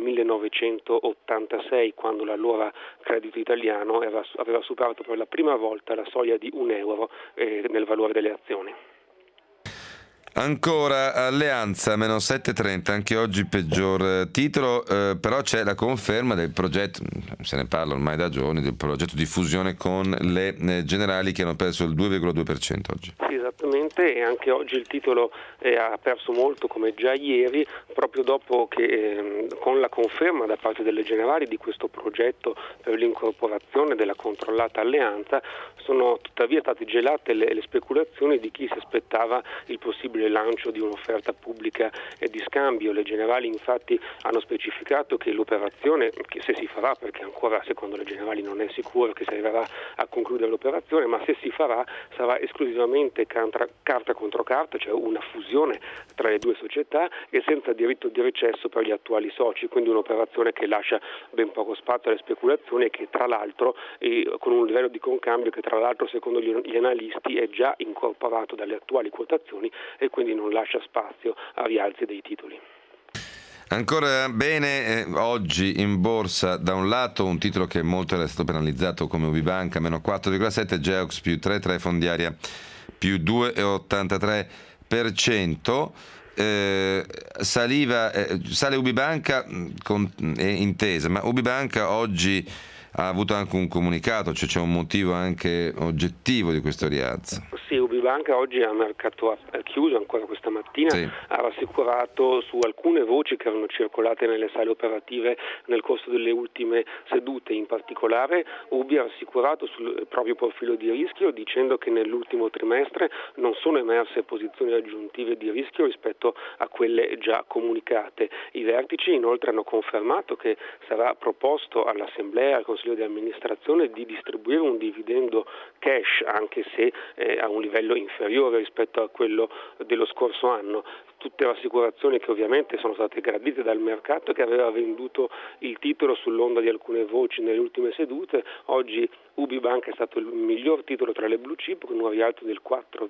1986, quando l'allora Credito Italiano aveva superato per la prima volta la soglia di 1 euro nel valore delle azioni. Ancora Alleanza meno 7,30, anche oggi peggior titolo, però c'è la conferma del progetto, se ne parla ormai da giorni, del progetto di fusione con le Generali, che hanno perso il 2,2% oggi. Sì, esattamente, forte e anche oggi il titolo ha perso molto, come già ieri, proprio dopo che con la conferma da parte delle Generali di questo progetto per l'incorporazione della controllata alleanza sono tuttavia state gelate le speculazioni di chi si aspettava il possibile lancio di un'offerta pubblica di scambio. Le Generali infatti hanno specificato che l'operazione, che se si farà, perché ancora secondo le Generali non è sicuro che si arriverà a concludere l'operazione, ma se si farà sarà esclusivamente carta contro carta, cioè una fusione tra le due società e senza diritto di recesso per gli attuali soci, quindi un'operazione che lascia ben poco spazio alle speculazioni e che tra l'altro con un livello di concambio che tra l'altro secondo gli analisti è già incorporato dalle attuali quotazioni e quindi non lascia spazio a rialzi dei titoli. Ancora bene, oggi in borsa da un lato un titolo che molto era stato penalizzato come UbiBanca, meno 4,7, Geox più 3, Fondiaria più 2,83%. Sale UbiBanca con Intesa, ma UbiBanca oggi ha avuto anche un comunicato, cioè c'è un motivo anche oggettivo di questo rialzo. Sì, UbiBanca oggi a mercato chiuso, ancora questa mattina, sì, ha rassicurato su alcune voci che erano circolate nelle sale operative nel corso delle ultime sedute. In particolare Ubi ha rassicurato sul proprio profilo di rischio dicendo che nell'ultimo trimestre non sono emerse posizioni aggiuntive di rischio rispetto a quelle già comunicate. I vertici inoltre hanno confermato che sarà proposto all'Assemblea, al Consiglio di amministrazione, di distribuire un dividendo cash, anche se a un livello inferiore rispetto a quello dello scorso anno. Tutte rassicurazioni che ovviamente sono state gradite dal mercato, che aveva venduto il titolo sull'onda di alcune voci nelle ultime sedute. Oggi UbiBanca è stato il miglior titolo tra le blue chip con un rialzo del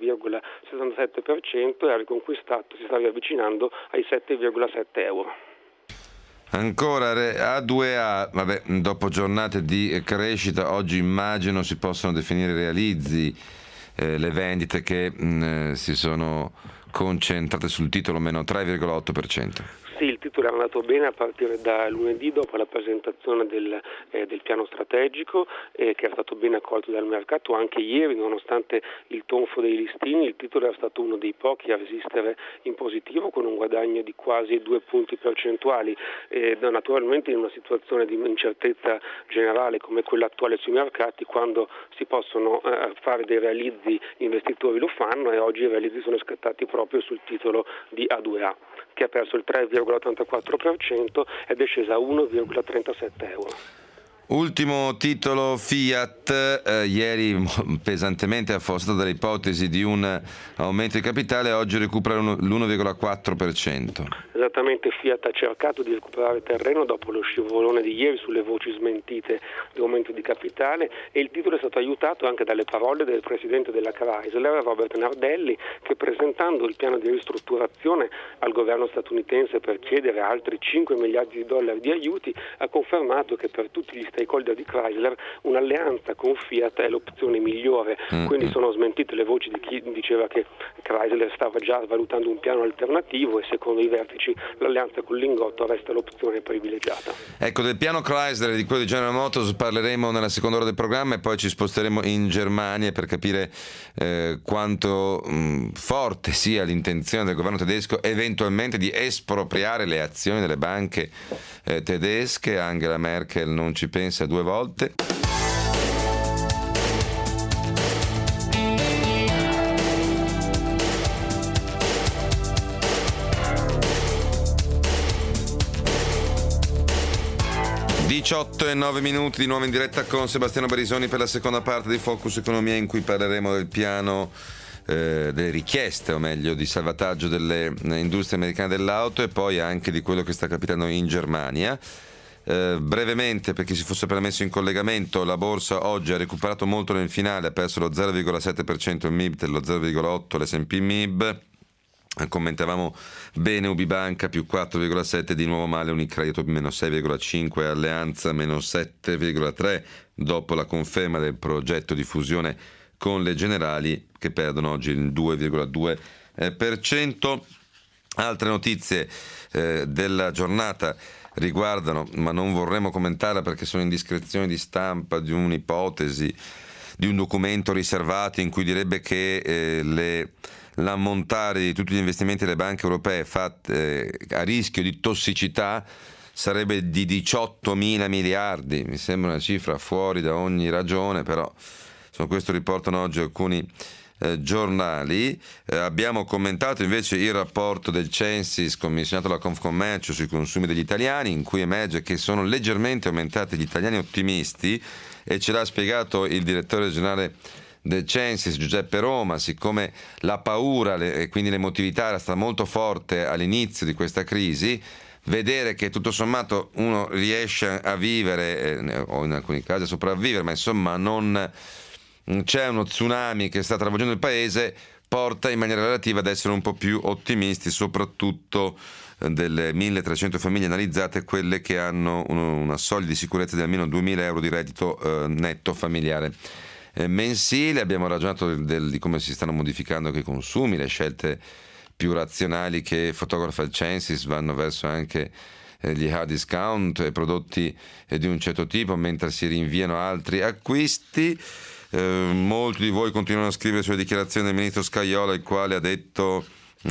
4,67% e ha riconquistato, si sta riavvicinando ai 7,7 euro. Ancora A2A, dopo giornate di crescita, oggi immagino si possono definire realizzi le vendite che si sono concentrate sul titolo meno 3,8%. Sì, il titolo è andato bene a partire da lunedì dopo la presentazione del piano strategico che è stato ben accolto dal mercato. Anche ieri, nonostante il tonfo dei listini, il titolo era stato uno dei pochi a resistere in positivo con un guadagno di quasi 2 punti percentuali. Naturalmente in una situazione di incertezza generale come quella attuale sui mercati, quando si possono fare dei realizzi, gli investitori lo fanno, e oggi i realizzi sono scattati proprio sul titolo di A2A, che ha perso il 3,84% ed è scesa a 1,37 euro. Ultimo titolo Fiat, ieri pesantemente affossato dalle ipotesi di un aumento di capitale, oggi recupera l'1,4%. Esattamente, Fiat ha cercato di recuperare terreno dopo lo scivolone di ieri sulle voci smentite di aumento di capitale, e il titolo è stato aiutato anche dalle parole del presidente della Chrysler, Robert Nardelli, che presentando il piano di ristrutturazione al governo statunitense per chiedere altri 5 miliardi di dollari di aiuti, ha confermato che per tutti gli stakeholder di Chrysler un'alleanza con Fiat è l'opzione migliore. Quindi sono smentite le voci di chi diceva che Chrysler stava già valutando un piano alternativo, e secondo i vertici l'alleanza con Lingotto resta l'opzione privilegiata. Ecco, del piano Chrysler e di quello di General Motors parleremo nella seconda ora del programma, e poi ci sposteremo in Germania per capire quanto forte sia l'intenzione del governo tedesco eventualmente di espropriare le azioni delle banche tedesche. Angela Merkel non ci pensa 2 volte. e 9 minuti di nuovo in diretta con Sebastiano Barisoni per la seconda parte di Focus Economia, in cui parleremo del piano delle richieste, o meglio, di salvataggio delle industrie americane dell'auto, e poi anche di quello che sta capitando in Germania. Brevemente, per chi si fosse appena messo in collegamento, la borsa oggi ha recuperato molto nel finale, ha perso lo 0,7% il MIB, lo 0,8% l'S&P MIB. Commentavamo bene UbiBanca più 4,7%, di nuovo male Unicredit meno 6,5%, Alleanza meno 7,3% dopo la conferma del progetto di fusione con le Generali, che perdono oggi il 2,2%. Altre notizie della giornata riguardano, ma non vorremmo commentarla perché sono indiscrezioni di stampa, di un'ipotesi di un documento riservato in cui direbbe che l'ammontare di tutti gli investimenti delle banche europee a rischio di tossicità sarebbe di 18.000 miliardi. Mi sembra una cifra fuori da ogni ragione, però questo riportano oggi alcuni giornali. Abbiamo commentato invece il rapporto del Censis commissionato alla Confcommercio sui consumi degli italiani, in cui emerge che sono leggermente aumentati gli italiani ottimisti, e ce l'ha spiegato il direttore generale del Censis, Giuseppe Roma. Siccome la paura e quindi l'emotività era stata molto forte all'inizio di questa crisi, vedere che tutto sommato uno riesce a vivere o in alcuni casi a sopravvivere, ma insomma non c'è uno tsunami che sta travolgendo il paese, porta in maniera relativa ad essere un po' più ottimisti, soprattutto delle 1.300 famiglie analizzate, quelle che hanno una soglia di sicurezza di almeno 2.000 euro di reddito netto familiare mensile. Abbiamo ragionato di come si stanno modificando anche i consumi, le scelte più razionali che fotografa il Censis vanno verso anche gli hard discount e prodotti di un certo tipo, mentre si rinviano altri acquisti. Molti di voi continuano a scrivere sulle dichiarazioni del ministro Scajola, il quale ha detto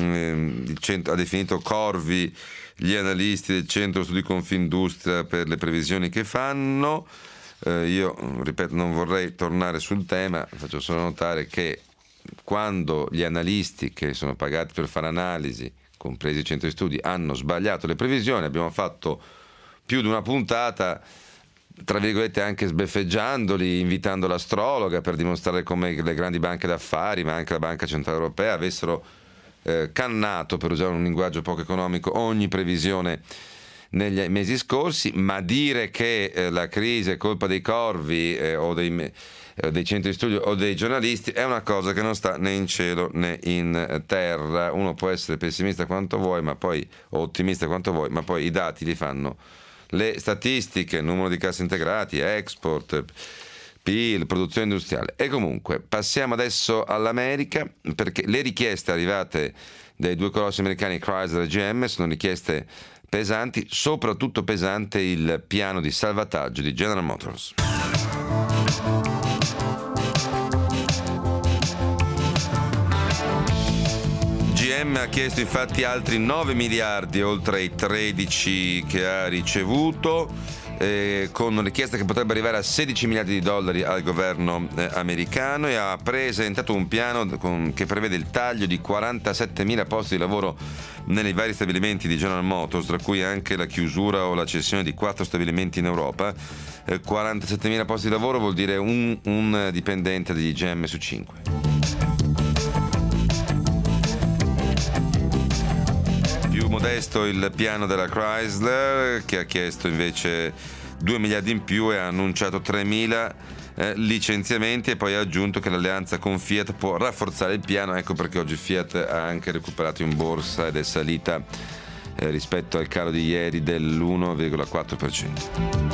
ha definito corvi gli analisti del Centro Studi Confindustria per le previsioni che fanno. Io ripeto, non vorrei tornare sul tema, faccio solo notare che quando gli analisti che sono pagati per fare analisi, compresi i centri studi, hanno sbagliato le previsioni, abbiamo fatto più di una puntata, tra virgolette anche sbeffeggiandoli, invitando l'astrologa per dimostrare come le grandi banche d'affari, ma anche la Banca Centrale Europea, avessero cannato, per usare un linguaggio poco economico, ogni previsione negli mesi scorsi. Ma dire che la crisi è colpa dei corvi o dei centri di studio o dei giornalisti è una cosa che non sta né in cielo né in terra. Uno può essere pessimista quanto vuoi, ma poi, o ottimista quanto vuoi, ma poi i dati li fanno le statistiche, numero di cassi integrati, export, PIL, produzione industriale. E comunque passiamo adesso all'America, perché le richieste arrivate dai due colossi americani Chrysler e GM sono richieste pesanti, soprattutto pesante il piano di salvataggio di General Motors. GM ha chiesto infatti altri 9 miliardi oltre ai 13 che ha ricevuto, con richiesta che potrebbe arrivare a 16 miliardi di dollari al governo americano, e ha presentato un piano che prevede il taglio di 47.000 posti di lavoro nei vari stabilimenti di General Motors, tra cui anche la chiusura o la cessione di 4 stabilimenti in Europa. 47.000 posti di lavoro vuol dire un dipendente degli GM su 5. Modesto il piano della Chrysler, che ha chiesto invece 2 miliardi in più e ha annunciato 3.000 licenziamenti, e poi ha aggiunto che l'alleanza con Fiat può rafforzare il piano. Ecco perché oggi Fiat ha anche recuperato in borsa ed è salita rispetto al calo di ieri dell'1,4%.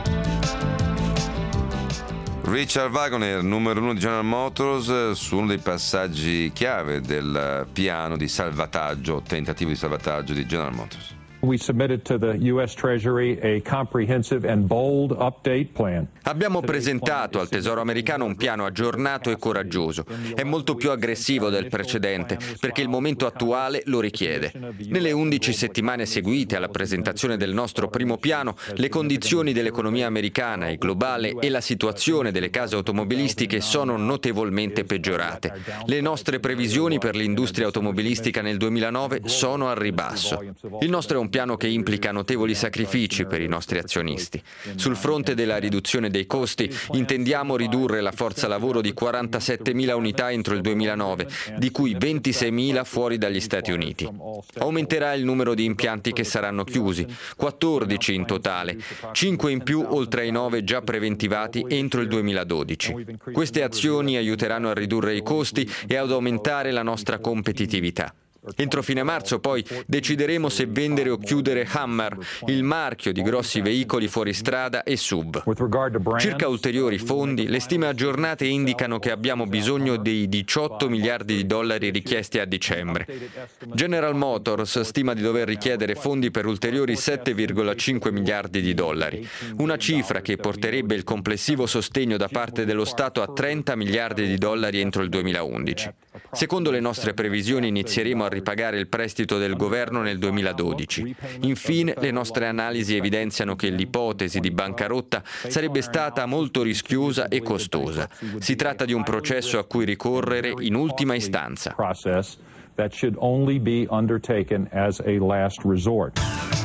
Richard Wagoner, numero 1 di General Motors, su uno dei passaggi chiave del piano di salvataggio, tentativo di salvataggio di General Motors. We submitted to the US Treasury a comprehensive and bold update plan. Abbiamo presentato al Tesoro americano un piano aggiornato e coraggioso. È molto più aggressivo del precedente, perché il momento attuale lo richiede. Nelle 11 settimane seguite alla presentazione del nostro primo piano, le condizioni dell'economia americana e globale e la situazione delle case automobilistiche sono notevolmente peggiorate. Le nostre previsioni per l'industria automobilistica nel 2009 sono al ribasso. Il nostro è un piano che implica notevoli sacrifici per i nostri azionisti. Sul fronte della riduzione dei costi, intendiamo ridurre la forza lavoro di 47.000 unità entro il 2009, di cui 26.000 fuori dagli Stati Uniti. Aumenterà il numero di impianti che saranno chiusi, 14 in totale, 5 in più oltre ai 9 già preventivati entro il 2012. Queste azioni aiuteranno a ridurre i costi e ad aumentare la nostra competitività. Entro fine marzo poi decideremo se vendere o chiudere Hummer, il marchio di grossi veicoli fuoristrada, e SUV. Circa ulteriori fondi, le stime aggiornate indicano che abbiamo bisogno dei 18 miliardi di dollari richiesti a dicembre. General Motors stima di dover richiedere fondi per ulteriori 7,5 miliardi di dollari, una cifra che porterebbe il complessivo sostegno da parte dello Stato a 30 miliardi di dollari entro il 2011. Secondo le nostre previsioni inizieremo a ripagare il prestito del governo nel 2012. Infine, le nostre analisi evidenziano che l'ipotesi di bancarotta sarebbe stata molto rischiosa e costosa. Si tratta di un processo a cui ricorrere in ultima istanza. That should only be undertaken as a last resort.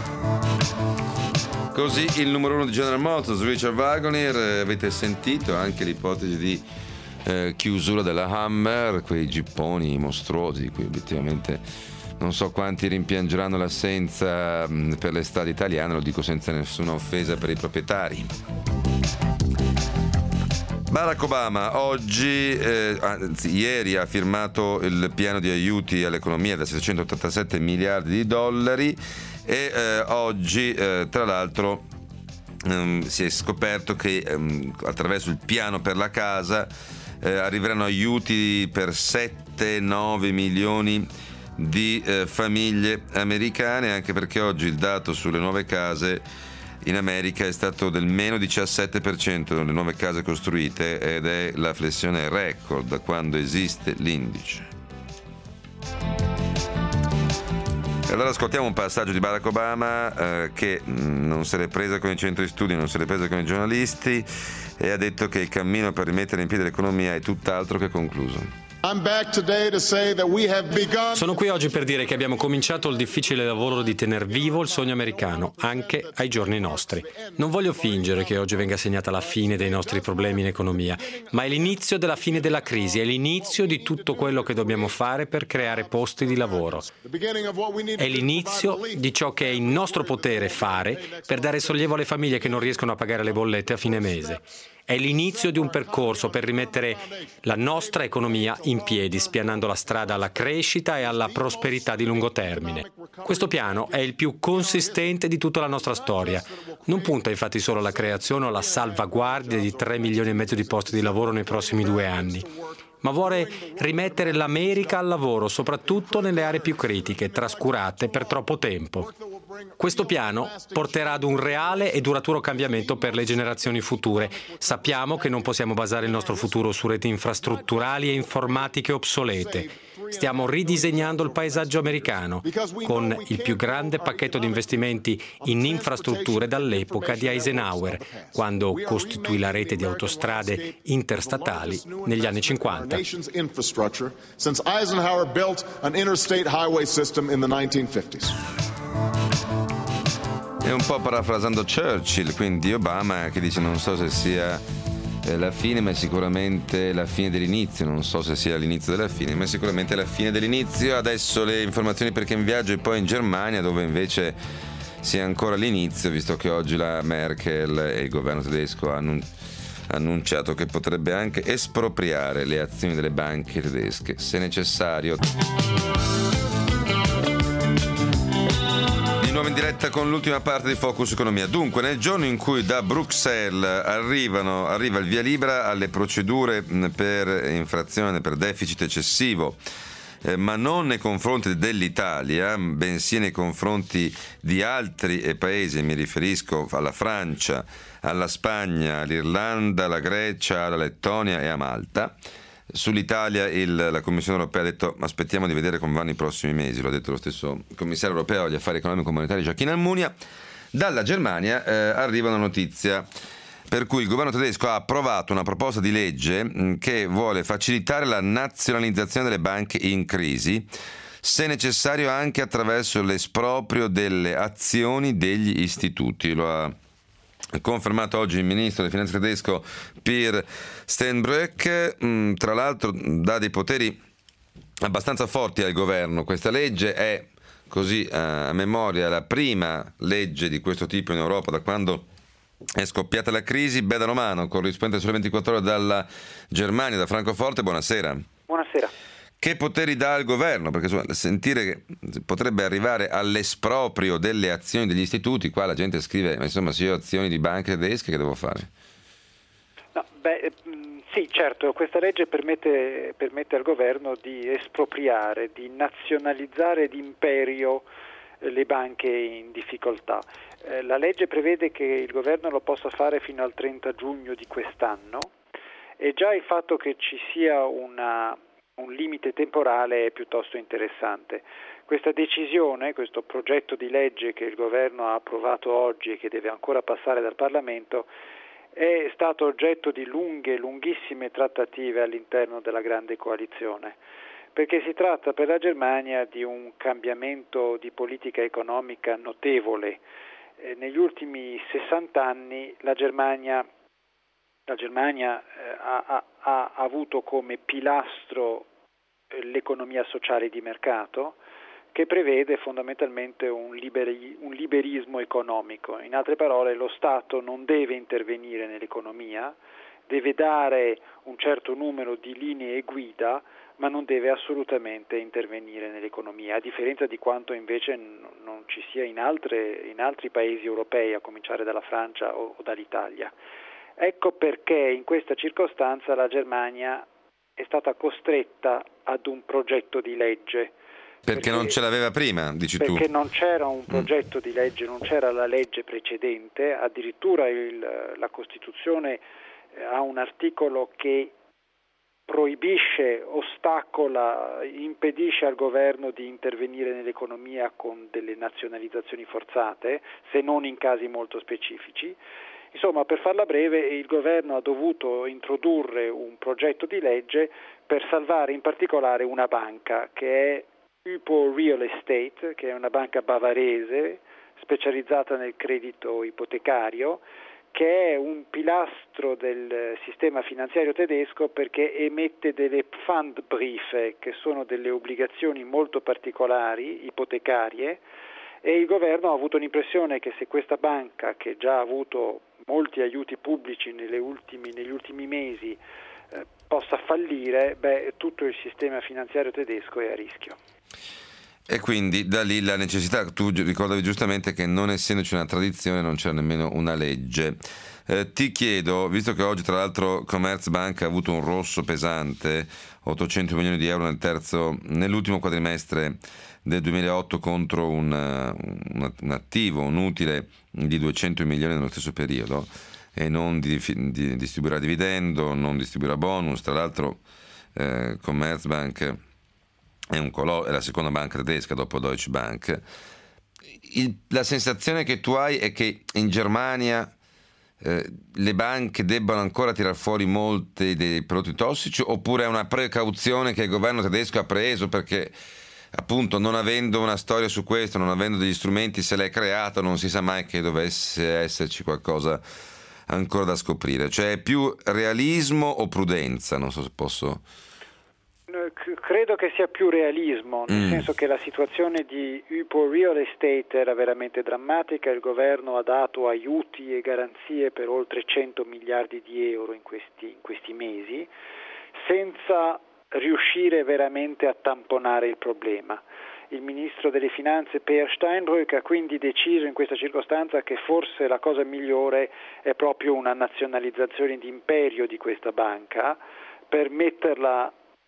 Così il numero uno di General Motors, Richard Wagoner. Avete sentito anche l'ipotesi di chiusura della Hummer, quei gipponi mostruosi di cui obiettivamente non so quanti rimpiangeranno l'assenza per l'estate italiana, lo dico senza nessuna offesa per i proprietari. Barack Obama oggi, ieri ha firmato il piano di aiuti all'economia da 787 miliardi di dollari e oggi tra l'altro si è scoperto che attraverso il piano per la casa arriveranno aiuti per 7-9 milioni di famiglie americane, anche perché oggi il dato sulle nuove case in America è stato del meno 17% delle nuove case costruite ed è la flessione record da quando esiste l'indice. E allora ascoltiamo un passaggio di Barack Obama che non se l'è presa con i centri studi, non se l'è presa con i giornalisti e ha detto che il cammino per rimettere in piedi l'economia è tutt'altro che concluso. Sono qui oggi per dire che abbiamo cominciato il difficile lavoro di tener vivo il sogno americano, anche ai giorni nostri. Non voglio fingere che oggi venga segnata la fine dei nostri problemi in economia, ma è l'inizio della fine della crisi, è l'inizio di tutto quello che dobbiamo fare per creare posti di lavoro. È l'inizio di ciò che è in nostro potere fare per dare sollievo alle famiglie che non riescono a pagare le bollette a fine mese. È l'inizio di un percorso per rimettere la nostra economia in piedi, spianando la strada alla crescita e alla prosperità di lungo termine. Questo piano è il più consistente di tutta la nostra storia. Non punta infatti solo alla creazione o alla salvaguardia di 3 milioni e mezzo di posti di lavoro nei prossimi 2 anni, ma vuole rimettere l'America al lavoro, soprattutto nelle aree più critiche, trascurate per troppo tempo. Questo piano porterà ad un reale e duraturo cambiamento per le generazioni future. Sappiamo che non possiamo basare il nostro futuro su reti infrastrutturali e informatiche obsolete. Stiamo ridisegnando il paesaggio americano con il più grande pacchetto di investimenti in infrastrutture dall'epoca di Eisenhower, quando costituì la rete di autostrade interstatali negli anni 50. È un po' parafrasando Churchill, quindi Obama che dice non so se sia la fine, ma è sicuramente la fine dell'inizio, non so se sia l'inizio della fine, ma è sicuramente la fine dell'inizio. Adesso le informazioni perché in viaggio e poi in Germania, dove invece sia ancora l'inizio, visto che oggi la Merkel e il governo tedesco hanno annunciato che potrebbe anche espropriare le azioni delle banche tedesche, se necessario. Nuovo in diretta con l'ultima parte di Focus Economia. Dunque, nel giorno in cui da Bruxelles arriva il via libera alle procedure per infrazione, per deficit eccessivo, ma non nei confronti dell'Italia, bensì nei confronti di altri paesi, mi riferisco alla Francia, alla Spagna, all'Irlanda, alla Grecia, alla Lettonia e a Malta. Sull'Italia la Commissione europea ha detto aspettiamo di vedere come vanno i prossimi mesi, lo ha detto lo stesso commissario europeo agli affari economici e monetari Joachim Almunia. Dalla Germania arriva una notizia per cui il governo tedesco ha approvato una proposta di legge che vuole facilitare la nazionalizzazione delle banche in crisi, se necessario anche attraverso l'esproprio delle azioni degli istituti. Lo ha confermato oggi il ministro delle finanze tedesco Pierre Steinbrück. Tra l'altro dà dei poteri abbastanza forti al governo. Questa legge è, così a memoria, la prima legge di questo tipo in Europa da quando è scoppiata la crisi. Beda Romano, corrispondente sulle 24 ore dalla Germania, da Francoforte, buonasera. Buonasera. che poteri dà al governo? Perché sentire che potrebbe arrivare all'esproprio delle azioni degli istituti, qua la gente scrive, ma insomma, se io ho azioni di banche tedesche, che devo fare? No, sì, certo, questa legge permette al governo di espropriare, di nazionalizzare d'imperio le banche in difficoltà. La legge prevede che il governo lo possa fare fino al 30 giugno di quest'anno, e già il fatto che ci sia un limite temporale è piuttosto interessante. Questa decisione, questo progetto di legge che il governo ha approvato oggi e che deve ancora passare dal Parlamento, è stato oggetto di lunghissime trattative all'interno della grande coalizione, perché si tratta per la Germania di un cambiamento di politica economica notevole. Negli ultimi 60 anni la Germania ha avuto come pilastro l'economia sociale di mercato, che prevede fondamentalmente un liberismo economico. In altre parole, lo Stato non deve intervenire nell'economia, deve dare un certo numero di linee guida, ma non deve assolutamente intervenire nell'economia, a differenza di quanto invece non ci sia in altri paesi europei, a cominciare dalla Francia o dall'Italia. Ecco perché in questa circostanza la Germania è stata costretta ad un progetto di legge. Perché non ce l'aveva prima, dici tu? Perché non c'era un progetto di legge, non c'era la legge precedente, addirittura la Costituzione ha un articolo che proibisce, ostacola, impedisce al governo di intervenire nell'economia con delle nazionalizzazioni forzate, se non in casi molto specifici. Insomma, per farla breve, il governo ha dovuto introdurre un progetto di legge per salvare in particolare una banca che è Hypo Real Estate, che è una banca bavarese specializzata nel credito ipotecario, che è un pilastro del sistema finanziario tedesco perché emette delle Pfandbriefe, che sono delle obbligazioni molto particolari, ipotecarie, e il governo ha avuto l'impressione che se questa banca, che già ha avuto molti aiuti pubblici negli ultimi mesi, possa fallire, tutto il sistema finanziario tedesco è a rischio. E quindi da lì la necessità, tu ricordavi giustamente che non essendoci una tradizione non c'era nemmeno una legge. Ti chiedo, visto che oggi tra l'altro Commerzbank ha avuto un rosso pesante, 800 milioni di euro nell'ultimo quadrimestre del 2008 contro un attivo, un utile di 200 milioni nello stesso periodo, e non distribuirà dividendo, non distribuirà bonus. Tra l'altro Commerzbank è la seconda banca tedesca dopo Deutsche Bank. La sensazione che tu hai è che in Germania le banche debbano ancora tirar fuori molti dei prodotti tossici, oppure è una precauzione che il governo tedesco ha preso perché appunto, non avendo una storia su questo, non avendo degli strumenti, se l'è creato, non si sa mai che dovesse esserci qualcosa ancora da scoprire? Cioè è più realismo o prudenza? Non so se posso... Credo che sia più realismo, nel senso che la situazione di Hypo Real Estate era veramente drammatica. Il governo ha dato aiuti e garanzie per oltre 100 miliardi di euro in questi mesi, senza riuscire veramente a tamponare il problema. Il ministro delle finanze Peer Steinbrück ha quindi deciso in questa circostanza che forse la cosa migliore è proprio una nazionalizzazione d'imperio di questa banca per metterla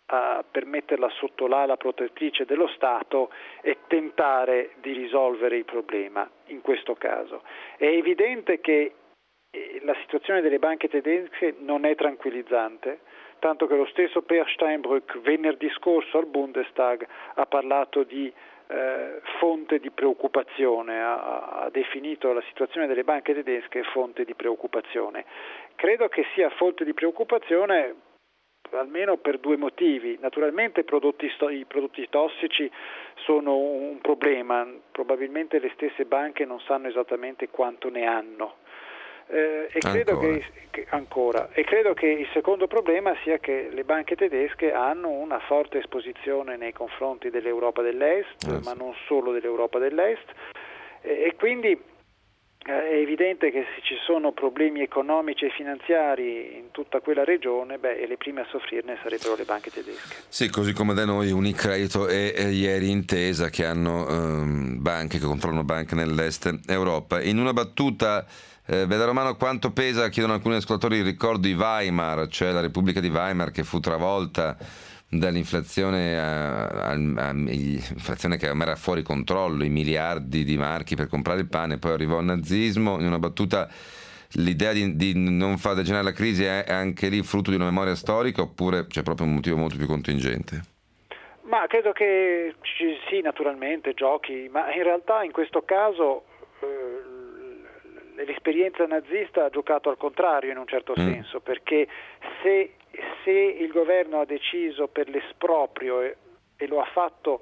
sotto l'ala protettrice dello Stato e tentare di risolvere il problema in questo caso. È evidente che la situazione delle banche tedesche non è tranquillizzante, tanto che lo stesso Peer Steinbrück venerdì scorso al Bundestag ha parlato di fonte di preoccupazione, ha definito la situazione delle banche tedesche fonte di preoccupazione. Credo che sia fonte di preoccupazione almeno per due motivi. Naturalmente i prodotti tossici sono un problema, probabilmente le stesse banche non sanno esattamente quanto ne hanno. Credo che il secondo problema sia che le banche tedesche hanno una forte esposizione nei confronti dell'Europa dell'Est, ma non solo dell'Europa dell'Est, e quindi è evidente che se ci sono problemi economici e finanziari in tutta quella regione, le prime a soffrirne sarebbero le banche tedesche. Sì, così come da noi Unicredito e ieri Intesa, che hanno banche, che controllano banche nell'est Europa. In una battuta, Beda Romano, quanto pesa, chiedono alcuni ascoltatori, il ricordo di Weimar, cioè la Repubblica di Weimar che fu travolta dall'inflazione inflazione che era fuori controllo, i miliardi di marchi per comprare il pane, poi arrivò il nazismo. In una battuta, l'idea di non far degenerare la crisi è anche lì frutto di una memoria storica, oppure c'è proprio un motivo molto più contingente? Ma credo che sì, naturalmente giochi, ma in realtà in questo caso l'esperienza nazista ha giocato al contrario in un certo senso, perché se il governo ha deciso per l'esproprio e lo ha fatto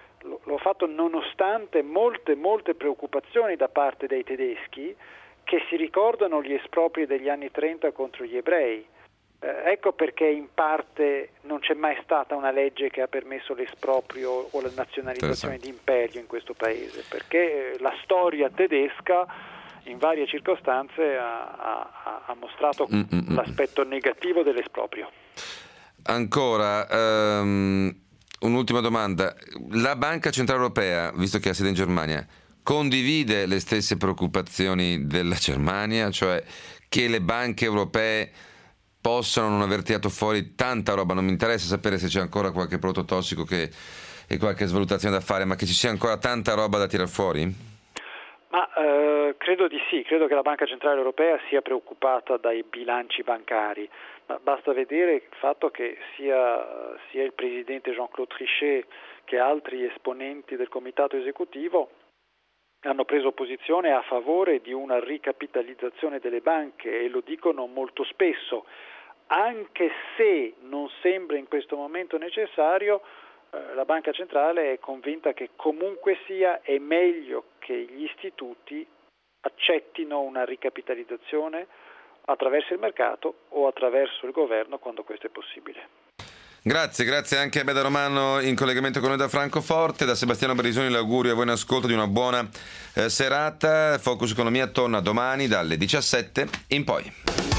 nonostante molte preoccupazioni da parte dei tedeschi, che si ricordano gli espropri degli anni 30 contro gli ebrei. Ecco perché in parte non c'è mai stata una legge che ha permesso l'esproprio o la nazionalizzazione di imperio in questo paese, perché la storia tedesca in varie circostanze ha mostrato l'aspetto negativo dell'esproprio. Ancora, un'ultima domanda. La Banca Centrale Europea, visto che ha sede in Germania, condivide le stesse preoccupazioni della Germania, cioè che le banche europee possano non aver tirato fuori tanta roba? Non mi interessa sapere se c'è ancora qualche prodotto tossico e qualche svalutazione da fare, ma che ci sia ancora tanta roba da tirar fuori? Ma credo di sì, credo che la Banca Centrale Europea sia preoccupata dai bilanci bancari, ma basta vedere il fatto che sia il presidente Jean-Claude Trichet che altri esponenti del comitato esecutivo hanno preso posizione a favore di una ricapitalizzazione delle banche, e lo dicono molto spesso, anche se non sembra in questo momento necessario. La Banca Centrale è convinta che comunque sia è meglio che gli istituti accettino una ricapitalizzazione attraverso il mercato o attraverso il governo quando questo è possibile. Grazie anche a Beda Romano in collegamento con noi da Francoforte. Da Sebastiano Barisoni l'augurio a voi in ascolto di una buona serata. Focus Economia torna domani dalle 17 in poi.